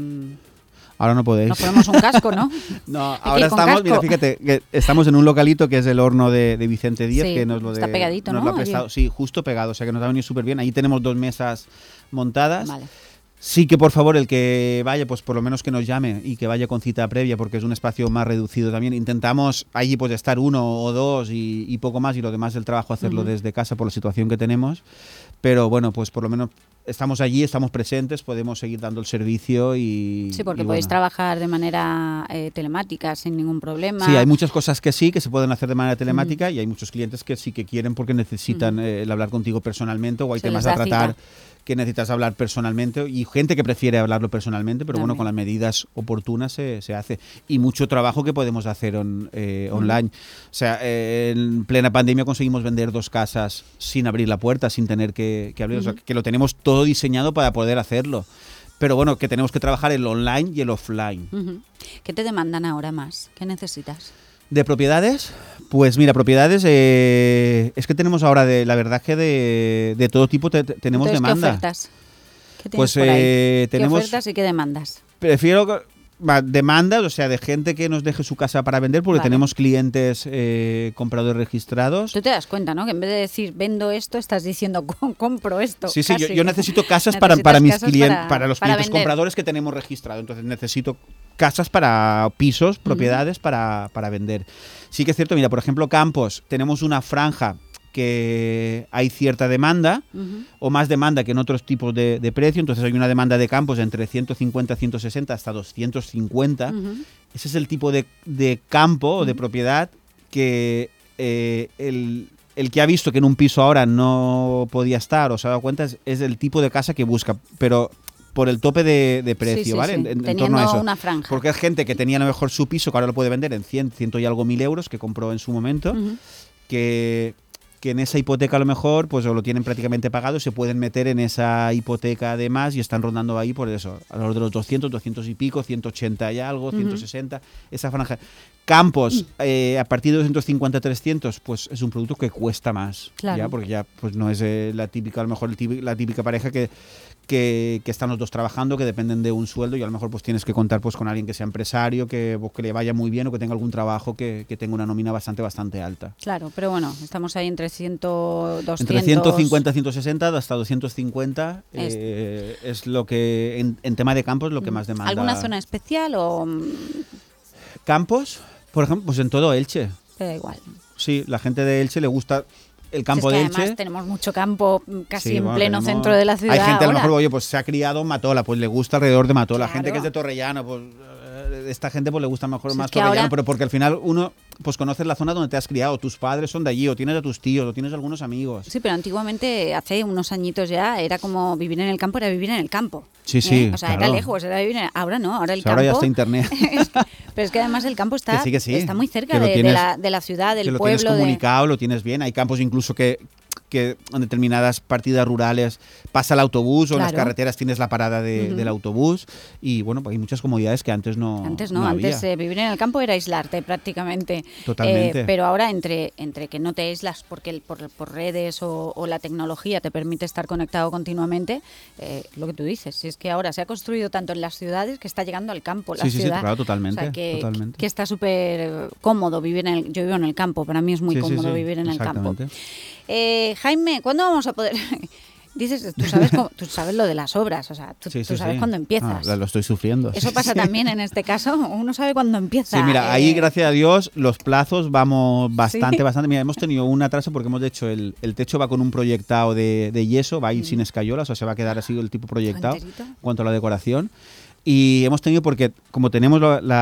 Ahora no podéis. Nos ponemos un casco, ¿no? No, ahora estamos, mira, fíjate, que estamos en un localito que es el horno de Vicente Díaz, que nos lo está pegadito, nos ¿no? Lo ha prestado, sí, justo pegado, o sea que nos ha venido súper bien. Ahí tenemos 2 mesas montadas. Vale. Sí que por favor el que vaya, pues por lo menos que nos llame y que vaya con cita previa, porque es un espacio más reducido también. Intentamos allí pues estar 1 o 2 y poco más, y lo demás del trabajo hacerlo desde casa por la situación que tenemos. Pero bueno, pues por lo menos estamos allí, estamos presentes, podemos seguir dando el servicio y... Sí, porque y podéis trabajar de manera telemática sin ningún problema. Sí, hay muchas cosas que sí, que se pueden hacer de manera telemática y hay muchos clientes que sí que quieren porque necesitan el hablar contigo personalmente, o hay temas a tratar que necesitas hablar personalmente, y gente que prefiere hablarlo personalmente, pero bueno, con las medidas oportunas se hace. Y mucho trabajo que podemos hacer online. O sea, en plena pandemia conseguimos vender 2 casas sin abrir la puerta, sin tener que abrir. O sea, que lo tenemos todo diseñado para poder hacerlo. Pero bueno, que tenemos que trabajar el online y el offline. ¿Qué te demandan ahora más? ¿Qué necesitas? ¿De propiedades? Pues mira, propiedades, es que tenemos ahora, la verdad que de todo tipo tenemos Entonces, demanda. ¿qué ofertas? ¿Qué tienes Pues por ahí? tenemos... ¿Qué ofertas y qué demandas? Prefiero demandas, o sea, de gente que nos deje su casa para vender, porque Vale. tenemos clientes compradores registrados. Tú te das cuenta, ¿no? Que en vez de decir vendo esto, estás diciendo compro esto. Sí, sí, casi. yo necesito casas para Necesitas mis casas clientes, para para los clientes vender. compradores que tenemos registrados. Entonces necesito casas para pisos, propiedades para vender. Sí que es cierto, mira, por ejemplo, campos, tenemos una franja que hay cierta demanda o más demanda que en otros tipos de precio, entonces hay una demanda de campos entre 150, 160 hasta 250. Ese es el tipo de campo o de propiedad que el que ha visto que en un piso ahora no podía estar o se ha dado cuenta es el tipo de casa que busca, pero por el tope de precio, Sí, ¿vale? sí. En Teniendo torno a eso. una franja. Porque es gente que tenía a lo mejor su piso, que ahora lo puede vender en 100 y algo mil euros, que compró en su momento, que en esa hipoteca a lo mejor pues o lo tienen prácticamente pagado, se pueden meter en esa hipoteca además y están rondando ahí por eso, alrededor de los 200 y pico, 180 y algo, 160, esa franja. Campos, a partir de 250, 300, pues es un producto que cuesta más, Claro. ¿ya? Porque ya pues no es la típica, a lo mejor la típica pareja que están los dos trabajando, que dependen de un sueldo y a lo mejor pues tienes que contar pues con alguien que sea empresario, que le vaya muy bien o que tenga algún trabajo que tenga una nómina bastante alta. Claro, pero bueno, estamos ahí entre 100, 200... Entre 150, 160 hasta 250 es lo que, en tema de campos, lo que más demanda. ¿Alguna zona especial o...? Campos, por ejemplo, pues en todo Elche. Te da igual. Sí, la gente de Elche le gusta el campo es que de Elche. además tenemos mucho campo casi Sí, en bueno, pleno tenemos- centro de la ciudad. Hay gente a lo ahora. mejor, oye, pues se ha criado en Matola, pues le gusta alrededor de Matola. Claro. Gente que es de Torrellano, pues esta gente pues le gusta mejor Sí, más es que Torrellano, ahora- pero porque al final uno pues conoces la zona donde te has criado, tus padres son de allí, o tienes a tus tíos, o tienes algunos amigos. Sí, pero antiguamente, hace unos añitos ya, era como vivir en el campo, era vivir en el campo. Sí, sí, O sea, claro. era lejos, era vivir ahora no, ahora el O sea, ahora campo... ya está internet. Pero es que además el campo está, Que sí. está muy cerca Que lo de tienes- la ciudad, del que lo pueblo. tienes comunicado, lo tienes bien. Hay campos incluso que en determinadas partidas rurales pasa el autobús o en las Claro. carreteras tienes la parada del autobús y bueno, pues hay muchas comodidades que antes no Antes no, había. antes vivir en el campo era aislarte prácticamente. Totalmente. Pero ahora entre que no te aíslas porque por redes o la tecnología te permite estar conectado continuamente, lo que tú dices, si es que ahora se ha construido tanto en las ciudades que está llegando al campo la Sí, sí, sí, ciudad. claro, totalmente, O sea, que totalmente. está súper cómodo vivir en yo vivo en el campo, para mí es muy Sí, sí, cómodo sí, vivir en el campo. exactamente. Jaime, ¿cuándo vamos a poder...? Dices, tú sabes lo de las obras, o sea, tú sabes cuándo empiezas. Lo estoy sufriendo. Eso pasa también en este caso, uno sabe cuándo empieza. Sí, mira, ahí gracias a Dios los plazos vamos bastante. Sí. Mira, hemos tenido un atraso porque hemos hecho el techo va con un proyectado de yeso, va a ir sin escayolas, o sea, se va a quedar así el tipo proyectado Enterito. en cuanto a la decoración. Y hemos tenido porque como tenemos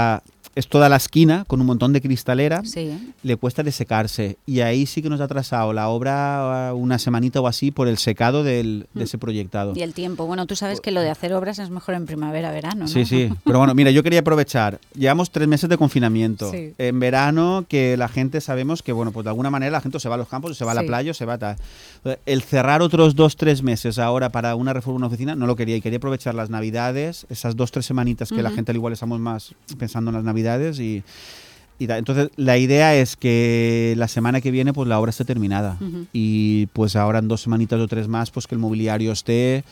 es toda la esquina con un montón de cristalera, Sí. le cuesta de secarse. Y ahí sí que nos ha atrasado la obra una semanita o así por el secado de ese proyectado. Y el tiempo. Bueno, tú sabes que lo de hacer obras es mejor en primavera, verano, ¿no? Sí, sí. Pero bueno, mira, yo quería aprovechar. Llevamos 3 meses de confinamiento. Sí. En verano, que la gente sabemos que, bueno, pues de alguna manera la gente se va a los campos, se va a la Sí. playa, se va a tal. El cerrar otros 2-3 meses ahora para una reforma en una oficina, no lo quería. Y quería aprovechar las Navidades, esas 2-3 semanitas que la Ujú. gente al igual estamos más pensando en las Navidades y entonces la idea es que la semana que viene pues la obra esté terminada y pues ahora en 2 semanitas o 3 más pues que el mobiliario esté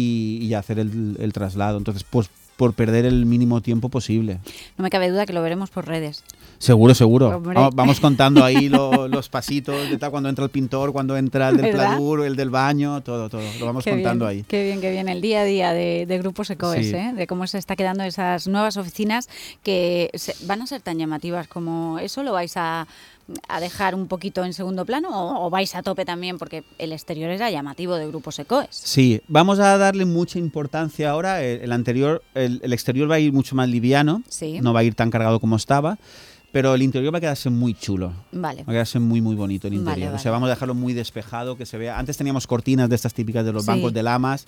y hacer el traslado. Entonces pues por perder el mínimo tiempo posible. No me cabe duda que lo veremos por redes. Seguro. Hombre. Vamos contando ahí los pasitos de tal, cuando entra el pintor, cuando entra el del ¿Verdad? pladur, el del baño, todo. Lo vamos Qué contando bien, ahí. Qué bien. El día a día de Grupo Secoes, Sí. de cómo se está quedando esas nuevas oficinas que van a ser tan llamativas como eso. ¿Lo vais a dejar un poquito en segundo plano o vais a tope también? Porque el exterior era llamativo de Grupo Secoes. Sí, vamos a darle mucha importancia ahora. El exterior va a ir mucho más liviano, Sí. no va a ir tan cargado como estaba, pero el interior va a quedarse muy chulo. Vale. Va a quedarse muy, muy bonito el interior. Vale, O sea, vamos a dejarlo muy despejado, que se vea. Antes teníamos cortinas de estas típicas de los Sí. bancos de lamas,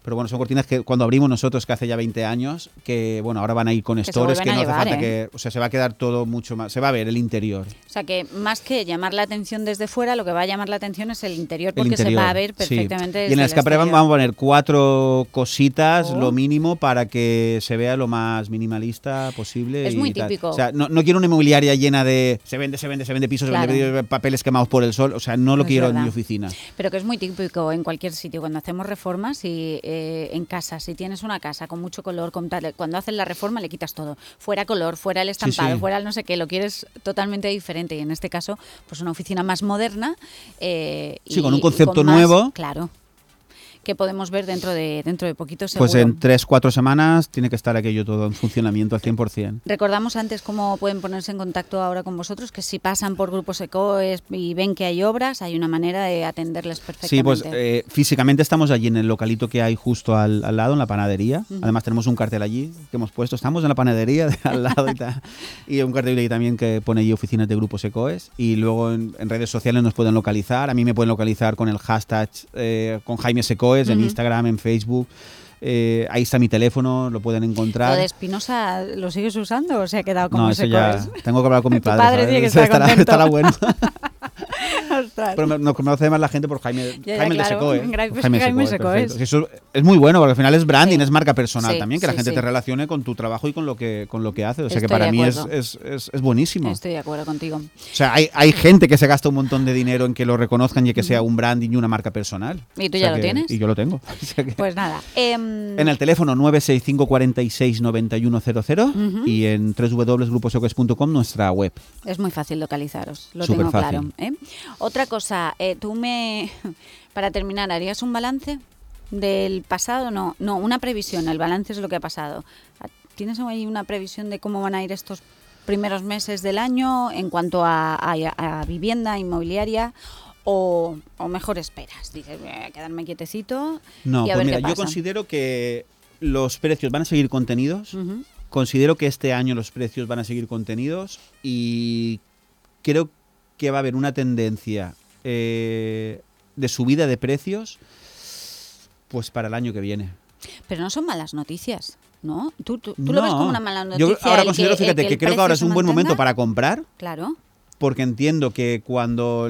Pero bueno, son cortinas que cuando abrimos nosotros, que hace ya 20 años, que bueno, ahora van a ir con stores, que no hace falta que... O sea, se va a quedar todo mucho más... Se va a ver el interior. O sea, que más que llamar la atención desde fuera, lo que va a llamar la atención es el interior, porque se va a ver perfectamente desde Y en el escape vamos a poner 4 cositas, Oh. lo mínimo, para que se vea lo más minimalista posible. Es y muy tal. típico. O sea, no quiero una inmobiliaria llena de... Se vende pisos, Claro. se vende papeles quemados por el sol. O sea, no lo Es quiero en verdad. mi oficina. Pero que es muy típico en cualquier sitio. Cuando hacemos reformas y en casa, si tienes una casa con mucho color, con tal, cuando haces la reforma le quitas todo. Fuera color, fuera el estampado, sí. fuera el no sé qué, lo quieres totalmente diferente. Y en este caso, pues una oficina más moderna. Sí, con un concepto con más- nuevo. Claro. Que podemos ver dentro de poquito, seguro. Pues en 3-4 semanas tiene que estar aquello todo en funcionamiento al 100%. Recordamos antes cómo pueden ponerse en contacto ahora con vosotros, que si pasan por grupos ECOES y ven que hay obras, hay una manera de atenderles perfectamente. Sí, pues físicamente estamos allí en el localito que hay justo al lado, en la panadería. Ujú. Además tenemos un cartel allí que hemos puesto, estamos en la panadería de al lado y tal. Y un cartel ahí también que pone allí oficinas de grupos ECOES. Y luego en redes sociales nos pueden localizar. A mí me pueden localizar con el hashtag con Jaime Secoes en Ujú. Instagram, en Facebook. Ahí está mi teléfono, lo pueden encontrar. ¿Lo de Espinosa lo sigues usando o se ha quedado como No, eso ya ECOES? tengo que hablar con mi Tu padre. padre ¿sabes? tiene que estar estará, contento. estará bueno. Ostras. Pero nos conoce más la gente por Jaime, Ya, Jaime claro. de Secoe. Jaime Secoe. Perfecto. Eso es muy bueno, porque al final es branding, Sí. es marca personal Sí, también, que la sí, gente sí. te relacione con tu trabajo y con lo que hace. O sea, que Estoy para de mí acuerdo. es buenísimo. Estoy de acuerdo contigo. O sea, hay gente que se gasta un montón de dinero en que lo reconozcan y que sea un branding y una marca personal. ¿Y tú O sea ya lo que- tienes? Y yo lo tengo. O sea que- Pues nada. en el teléfono 965 46 9100 Ujú. y en www.gruposecoes.com nuestra web. Es muy fácil localizaros, lo Súper tengo fácil. claro. ¿eh? Otra cosa, para terminar, ¿harías un balance del pasado? No, una previsión, el balance es lo que ha pasado. ¿Tienes ahí una previsión de cómo van a ir estos primeros meses del año en cuanto a vivienda inmobiliaria? O mejor esperas, dices, voy a quedarme quietecito No, y a pues ver mira, qué yo pasa. considero que los precios van a seguir contenidos. Ujú. Considero que este año los precios van a seguir contenidos y creo que va a haber una tendencia de subida de precios pues para el año que viene. Pero no son malas noticias, ¿no? ¿Tú lo No, ves como una mala noticia? yo ahora el considero, el fíjate, el que creo que precio ahora es se un buen mantenga? momento para comprar, Claro. porque entiendo que cuando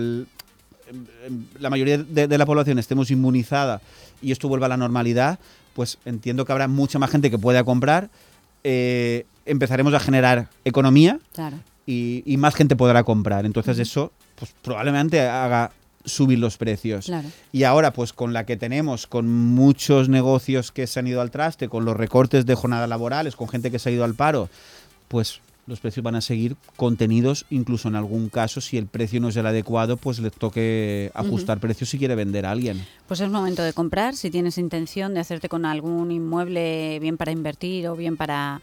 la mayoría de la población estemos inmunizada y esto vuelva a la normalidad, pues entiendo que habrá mucha más gente que pueda comprar, empezaremos a generar economía Claro. y más gente podrá comprar. Entonces eso pues probablemente haga subir los precios. Claro. Y ahora, pues con la que tenemos, con muchos negocios que se han ido al traste, con los recortes de jornadas laborales, con gente que se ha ido al paro, pues los precios van a seguir contenidos, incluso en algún caso, si el precio no es el adecuado, pues le toque ajustar precios si quiere vender a alguien. Pues es momento de comprar, si tienes intención de hacerte con algún inmueble, bien para invertir o bien para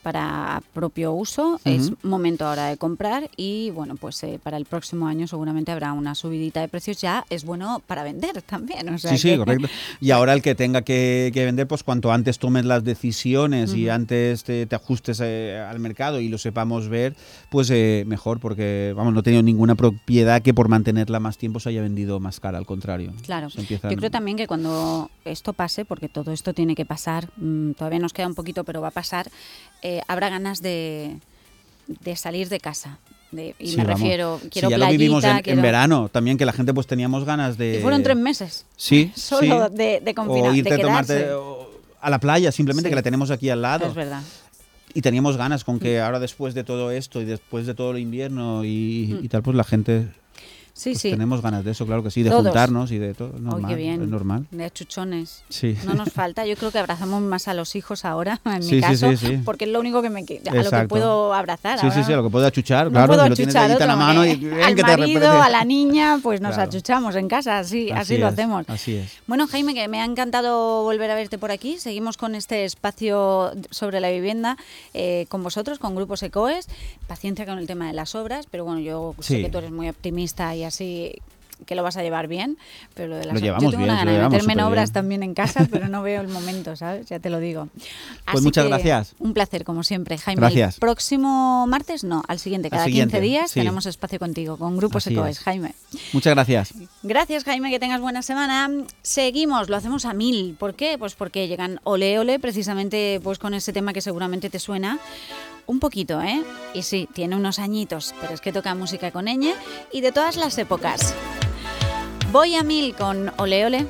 propio uso, es momento ahora de comprar y bueno, pues para el próximo año seguramente habrá una subidita de precios, ya es bueno para vender también. O sea Sí, sí, que- correcto. Y ahora el que tenga que vender, pues cuanto antes tomes las decisiones y antes te ajustes al mercado y lo sepamos ver, pues mejor, porque vamos, no he tenido ninguna propiedad que por mantenerla más tiempo se haya vendido más cara, al contrario. Claro, Se empiezan- yo creo también que cuando esto pase, porque todo esto tiene que pasar, todavía nos queda un poquito, pero va a pasar, habrá ganas de salir de casa. Y Sí, me vamos. refiero, Sí, quiero ya playita, lo vivimos en quiero... verano también, que la gente pues teníamos ganas de... Y fueron 3 meses. Sí, Solo sí. de confinar, O irte de a tomarte quedarse. a la playa, simplemente, Sí. que la tenemos aquí al lado. Es verdad. Y teníamos ganas con que ahora, después de todo esto y después de todo el invierno y tal, pues la gente... Sí, pues sí. tenemos ganas de eso, claro que sí, de Todos. juntarnos y de todo. Normal, Oye, bien. es normal. De achuchones. Sí. No nos falta. Yo creo que abrazamos más a los hijos ahora, en Sí, mi sí, caso, sí, sí. porque es lo único que a lo que Exacto. puedo abrazar. Sí, ahora sí, sí, a lo que puedo achuchar, no claro. puedo Si lo tienes achuchar ahí en la otro, mano y al que te marido, repete. a la niña, pues nos Claro. achuchamos en casa, así lo es, hacemos. Así es. Bueno, Jaime, que me ha encantado volver a verte por aquí. Seguimos con este espacio sobre la vivienda con vosotros, con Grupos ECOES. Paciencia con el tema de las obras, pero bueno, yo sé Sí. que tú eres muy optimista y así que lo vas a llevar bien, pero lo de las Lo yo llevamos tengo bien, una lo gana de llevamos meterme en superbién. obras también en casa, pero no veo el momento, ¿sabes? Ya te lo digo. Pues Así muchas que, gracias. Un placer, como siempre, Jaime. Gracias. El próximo martes, no, al siguiente, cada siguiente, 15 días sí. tenemos espacio contigo, con Grupo Así Secoes, es. Jaime. Muchas gracias. Gracias, Jaime, que tengas buena semana. Seguimos, lo hacemos a 1000. ¿Por qué? Pues porque llegan Ole Ole, precisamente pues con ese tema que seguramente te suena un poquito, ¿eh? Y sí, tiene unos añitos, pero es que toca música con ñ y de todas las épocas. Voy a 1000 con Ole Ole.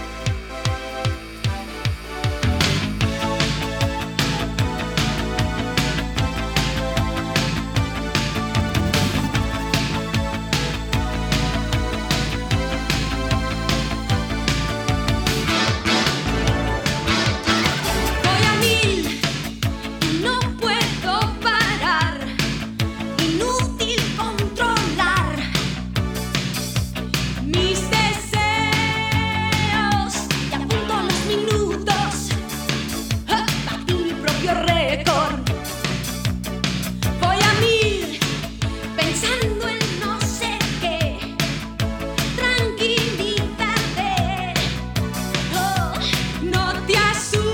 Voy a 1000, no puedo parar, inútil controlar mis deseos y apunto los minutos, batir mi propio récord. Voy a 1000, pensando en no sé qué, tranquilízate. Oh, no te asustes,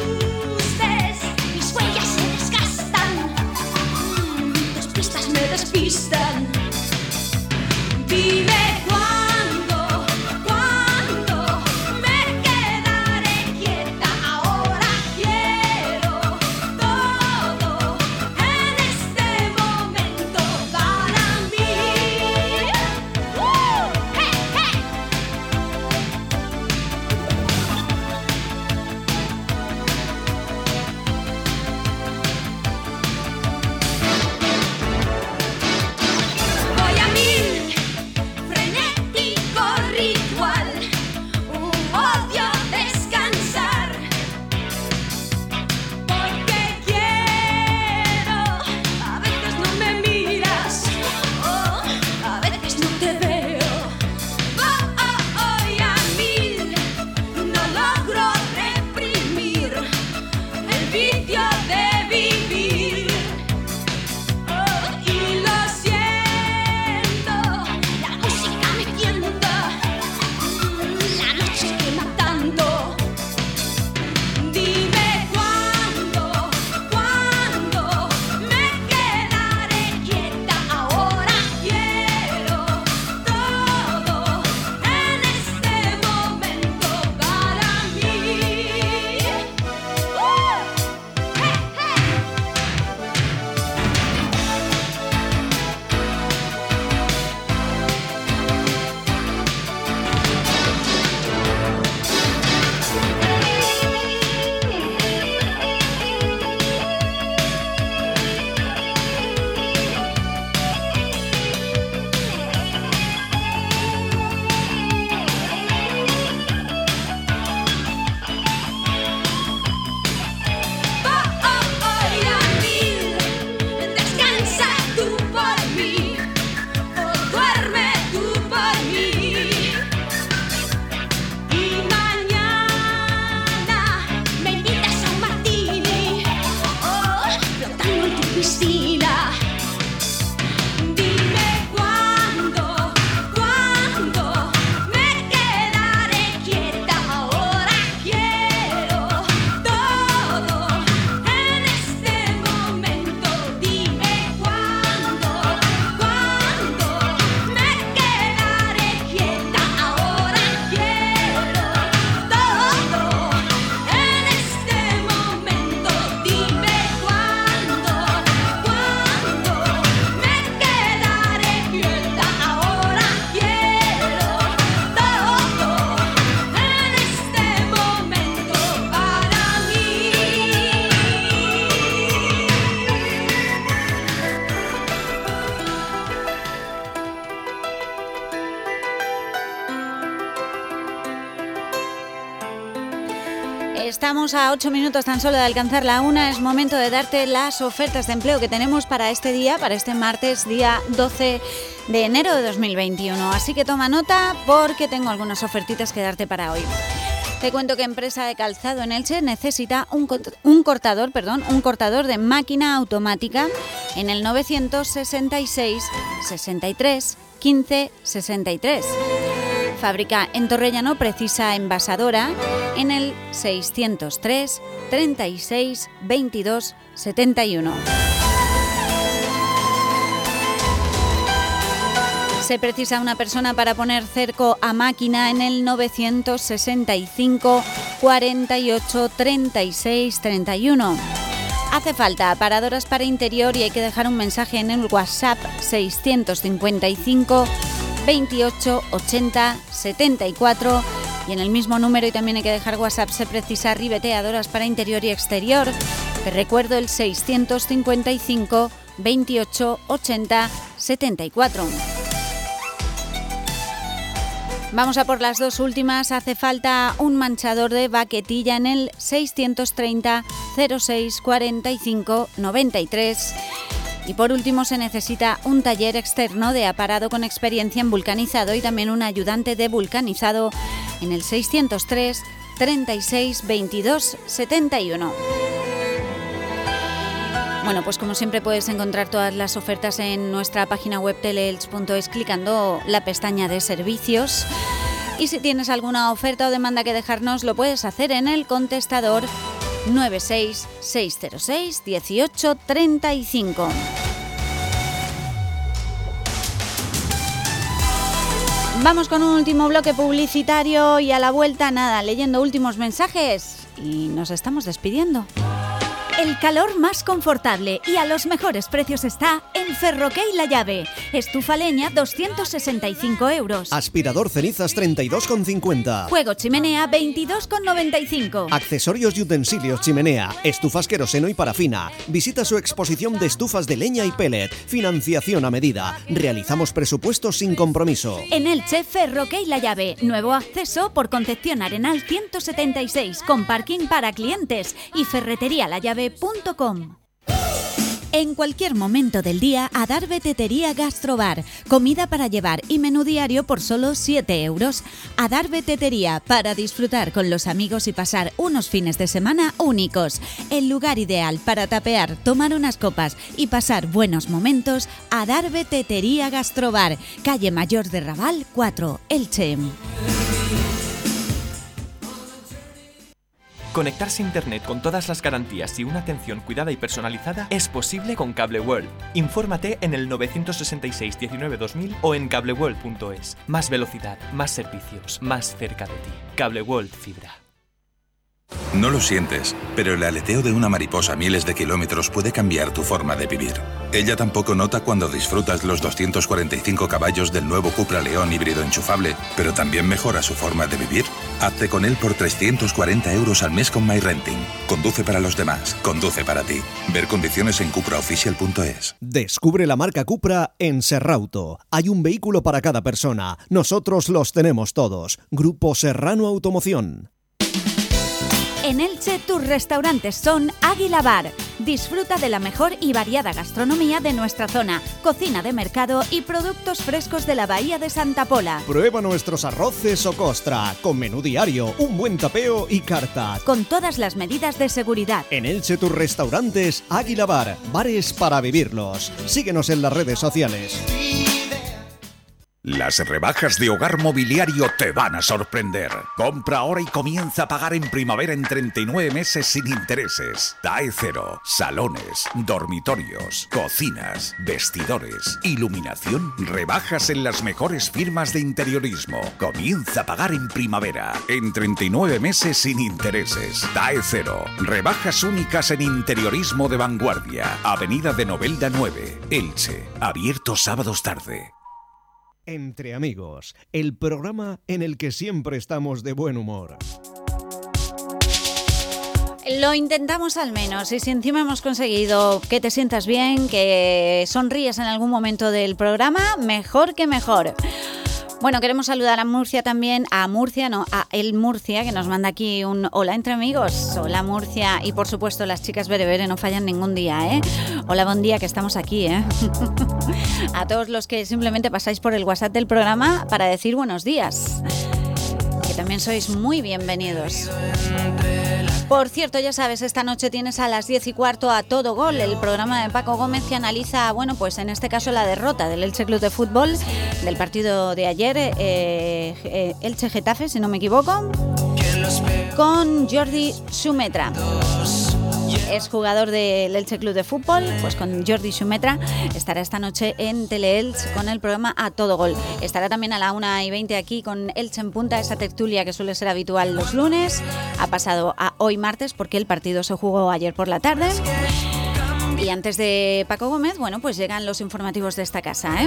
mis huellas se desgastan, tus pistas me despistan. Dime cuándo me quedaré quieta. Ahora quiero todo en este momento para mí. ¡Hey, hey! Voy a 1000, frenético ritual, odio descansar, porque quiero. A veces no me miras, a veces no te veo. Voy a 1000, no logro reprimir el vicio de vivir. Y lo siento, la música me tienta, la noche quema tanto. Dime cuándo me quedaré quieta. Ahora quiero todo en este momento para mí. Voy a 1000, descansa tú por mí, o duerme tú por mí. Y mañana me invitas a un martini, flotando en tu piscina. Dime cuándo me quedaré quieta. Ahora quiero todo en este momento. Dime cuándo me quedaré quieta. Ahora quiero todo en este momento. Dime cuándo me quedaré quieta. Ahora quiero todo en este momento para mí. Estamos a 8 minutos tan solo de alcanzar la 1. Es momento de darte las ofertas de empleo que tenemos para este día, para este martes, día 12 de enero de 2021. Así que toma nota porque tengo algunas ofertitas que darte para hoy. Te cuento que empresa de calzado en Elche necesita un cortador de máquina automática en el 966 63 15 63. Fábrica en Torrellano, precisa envasadora en el 603 36 22 71. Se precisa una persona para poner cerco a máquina en el 965 48 36 31. Hace falta aparadoras para interior y hay que dejar un mensaje en el WhatsApp 655 28 80 74 y en el mismo número, y también hay que dejar WhatsApp, se precisa ribeteadoras para interior y exterior. Te recuerdo el 655 28 80 74. Vamos a por las dos últimas. Hace falta un manchador de baquetilla en el 630 06 45 93. Y por último se necesita un taller externo de aparado con experiencia en vulcanizado y también un ayudante de vulcanizado en el 603 36 22 71. Bueno, pues como siempre puedes encontrar todas las ofertas en nuestra página web teleelch.es clicando la pestaña de servicios. Y si tienes alguna oferta o demanda que dejarnos, lo puedes hacer en el contestador 96 606 18 35. Vamos con un último bloque publicitario y a la vuelta nada, leyendo últimos mensajes y nos estamos despidiendo. El calor más confortable y a los mejores precios está en Ferroque La Llave. Estufa leña 265 euros. Aspirador cenizas 32,50. Juego chimenea 22,95. Accesorios y utensilios chimenea, estufas queroseno y parafina. Visita su exposición de estufas de leña y pellet. Financiación a medida. Realizamos presupuestos sin compromiso. En Elche, Ferroque La Llave. Nuevo acceso por Concepción Arenal 176 con parking para clientes y ferreterialallave.com. En cualquier momento del día, Adarve Tetería Gastrobar. Comida para llevar y menú diario por solo 7 euros. Adarve Tetería, para disfrutar con los amigos y pasar unos fines de semana únicos. El lugar ideal para tapear, tomar unas copas y pasar buenos momentos. Adarve Tetería Gastrobar. Calle Mayor de Raval 4, Elche. Conectarse a Internet con todas las garantías y una atención cuidada y personalizada es posible con Cable World. Infórmate en el 966 19 2000 o en cableworld.es. Más velocidad, más servicios, más cerca de ti. Cable World Fibra. No lo sientes, pero el aleteo de una mariposa a miles de kilómetros puede cambiar tu forma de vivir. Ella tampoco nota cuando disfrutas los 245 caballos del nuevo Cupra León híbrido enchufable, pero también mejora su forma de vivir. Hazte con él por 340 euros al mes con MyRenting. Conduce para los demás, conduce para ti. Ver condiciones en cupraoficial.es. Descubre la marca Cupra en Serrauto. Hay un vehículo para cada persona. Nosotros los tenemos todos. Grupo Serrano Automoción. En Elche, tus restaurantes son Águila Bar. Disfruta de la mejor y variada gastronomía de nuestra zona, cocina de mercado y productos frescos de la Bahía de Santa Pola. Prueba nuestros arroces o costra, con menú diario, un buen tapeo y carta. Con todas las medidas de seguridad. En Elche, tus restaurantes Águila Bar. Bares para vivirlos. Síguenos en las redes sociales. Las rebajas de Hogar Mobiliario te van a sorprender. Compra ahora y comienza a pagar en primavera en 39 meses sin intereses. TAE cero, salones, dormitorios, cocinas, vestidores, iluminación. Rebajas en las mejores firmas de interiorismo. Comienza a pagar en primavera en 39 meses sin intereses. TAE cero, rebajas únicas en interiorismo de vanguardia. Avenida de Novelda 9, Elche. Abierto sábados tarde. Entre amigos, el programa en el que siempre estamos de buen humor. Lo intentamos al menos, y si encima hemos conseguido que te sientas bien, que sonríes en algún momento del programa, mejor que mejor. Bueno, queremos saludar a Murcia también, a El Murcia, que nos manda aquí un hola entre amigos. Hola Murcia, y por supuesto las chicas Berebere no fallan ningún día, ¿eh? Hola, buen día, que estamos aquí, ¿eh? A todos los que simplemente pasáis por el WhatsApp del programa para decir buenos días, que también sois muy bienvenidos. Por cierto, ya sabes, esta noche tienes a las 10:15 a Todo Gol, el programa de Paco Gómez que analiza, bueno, pues en este caso la derrota del Elche Club de Fútbol del partido de ayer, Elche-Getafe, si no me equivoco, con Jordi Xumetra. Es jugador del Elche Club de Fútbol, pues con Jordi Xumetra estará esta noche en Teleelch con el programa A Todo Gol. Estará también a la 1:20 aquí con Elche en Punta, esa tertulia que suele ser habitual los lunes. Ha pasado a hoy martes porque el partido se jugó ayer por la tarde. Y antes de Paco Gómez, bueno, pues llegan los informativos de esta casa, ¿eh?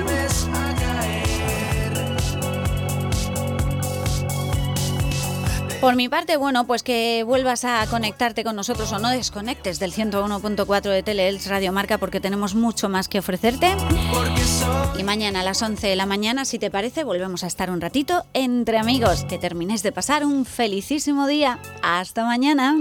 Por mi parte, bueno, pues que vuelvas a conectarte con nosotros o no desconectes del 101.4 de Teleelch Radio Marca porque tenemos mucho más que ofrecerte. Y mañana a las 11 de la mañana, si te parece, volvemos a estar un ratito entre amigos. Que terminéis de pasar un felicísimo día. Hasta mañana.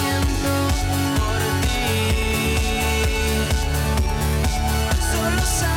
Solo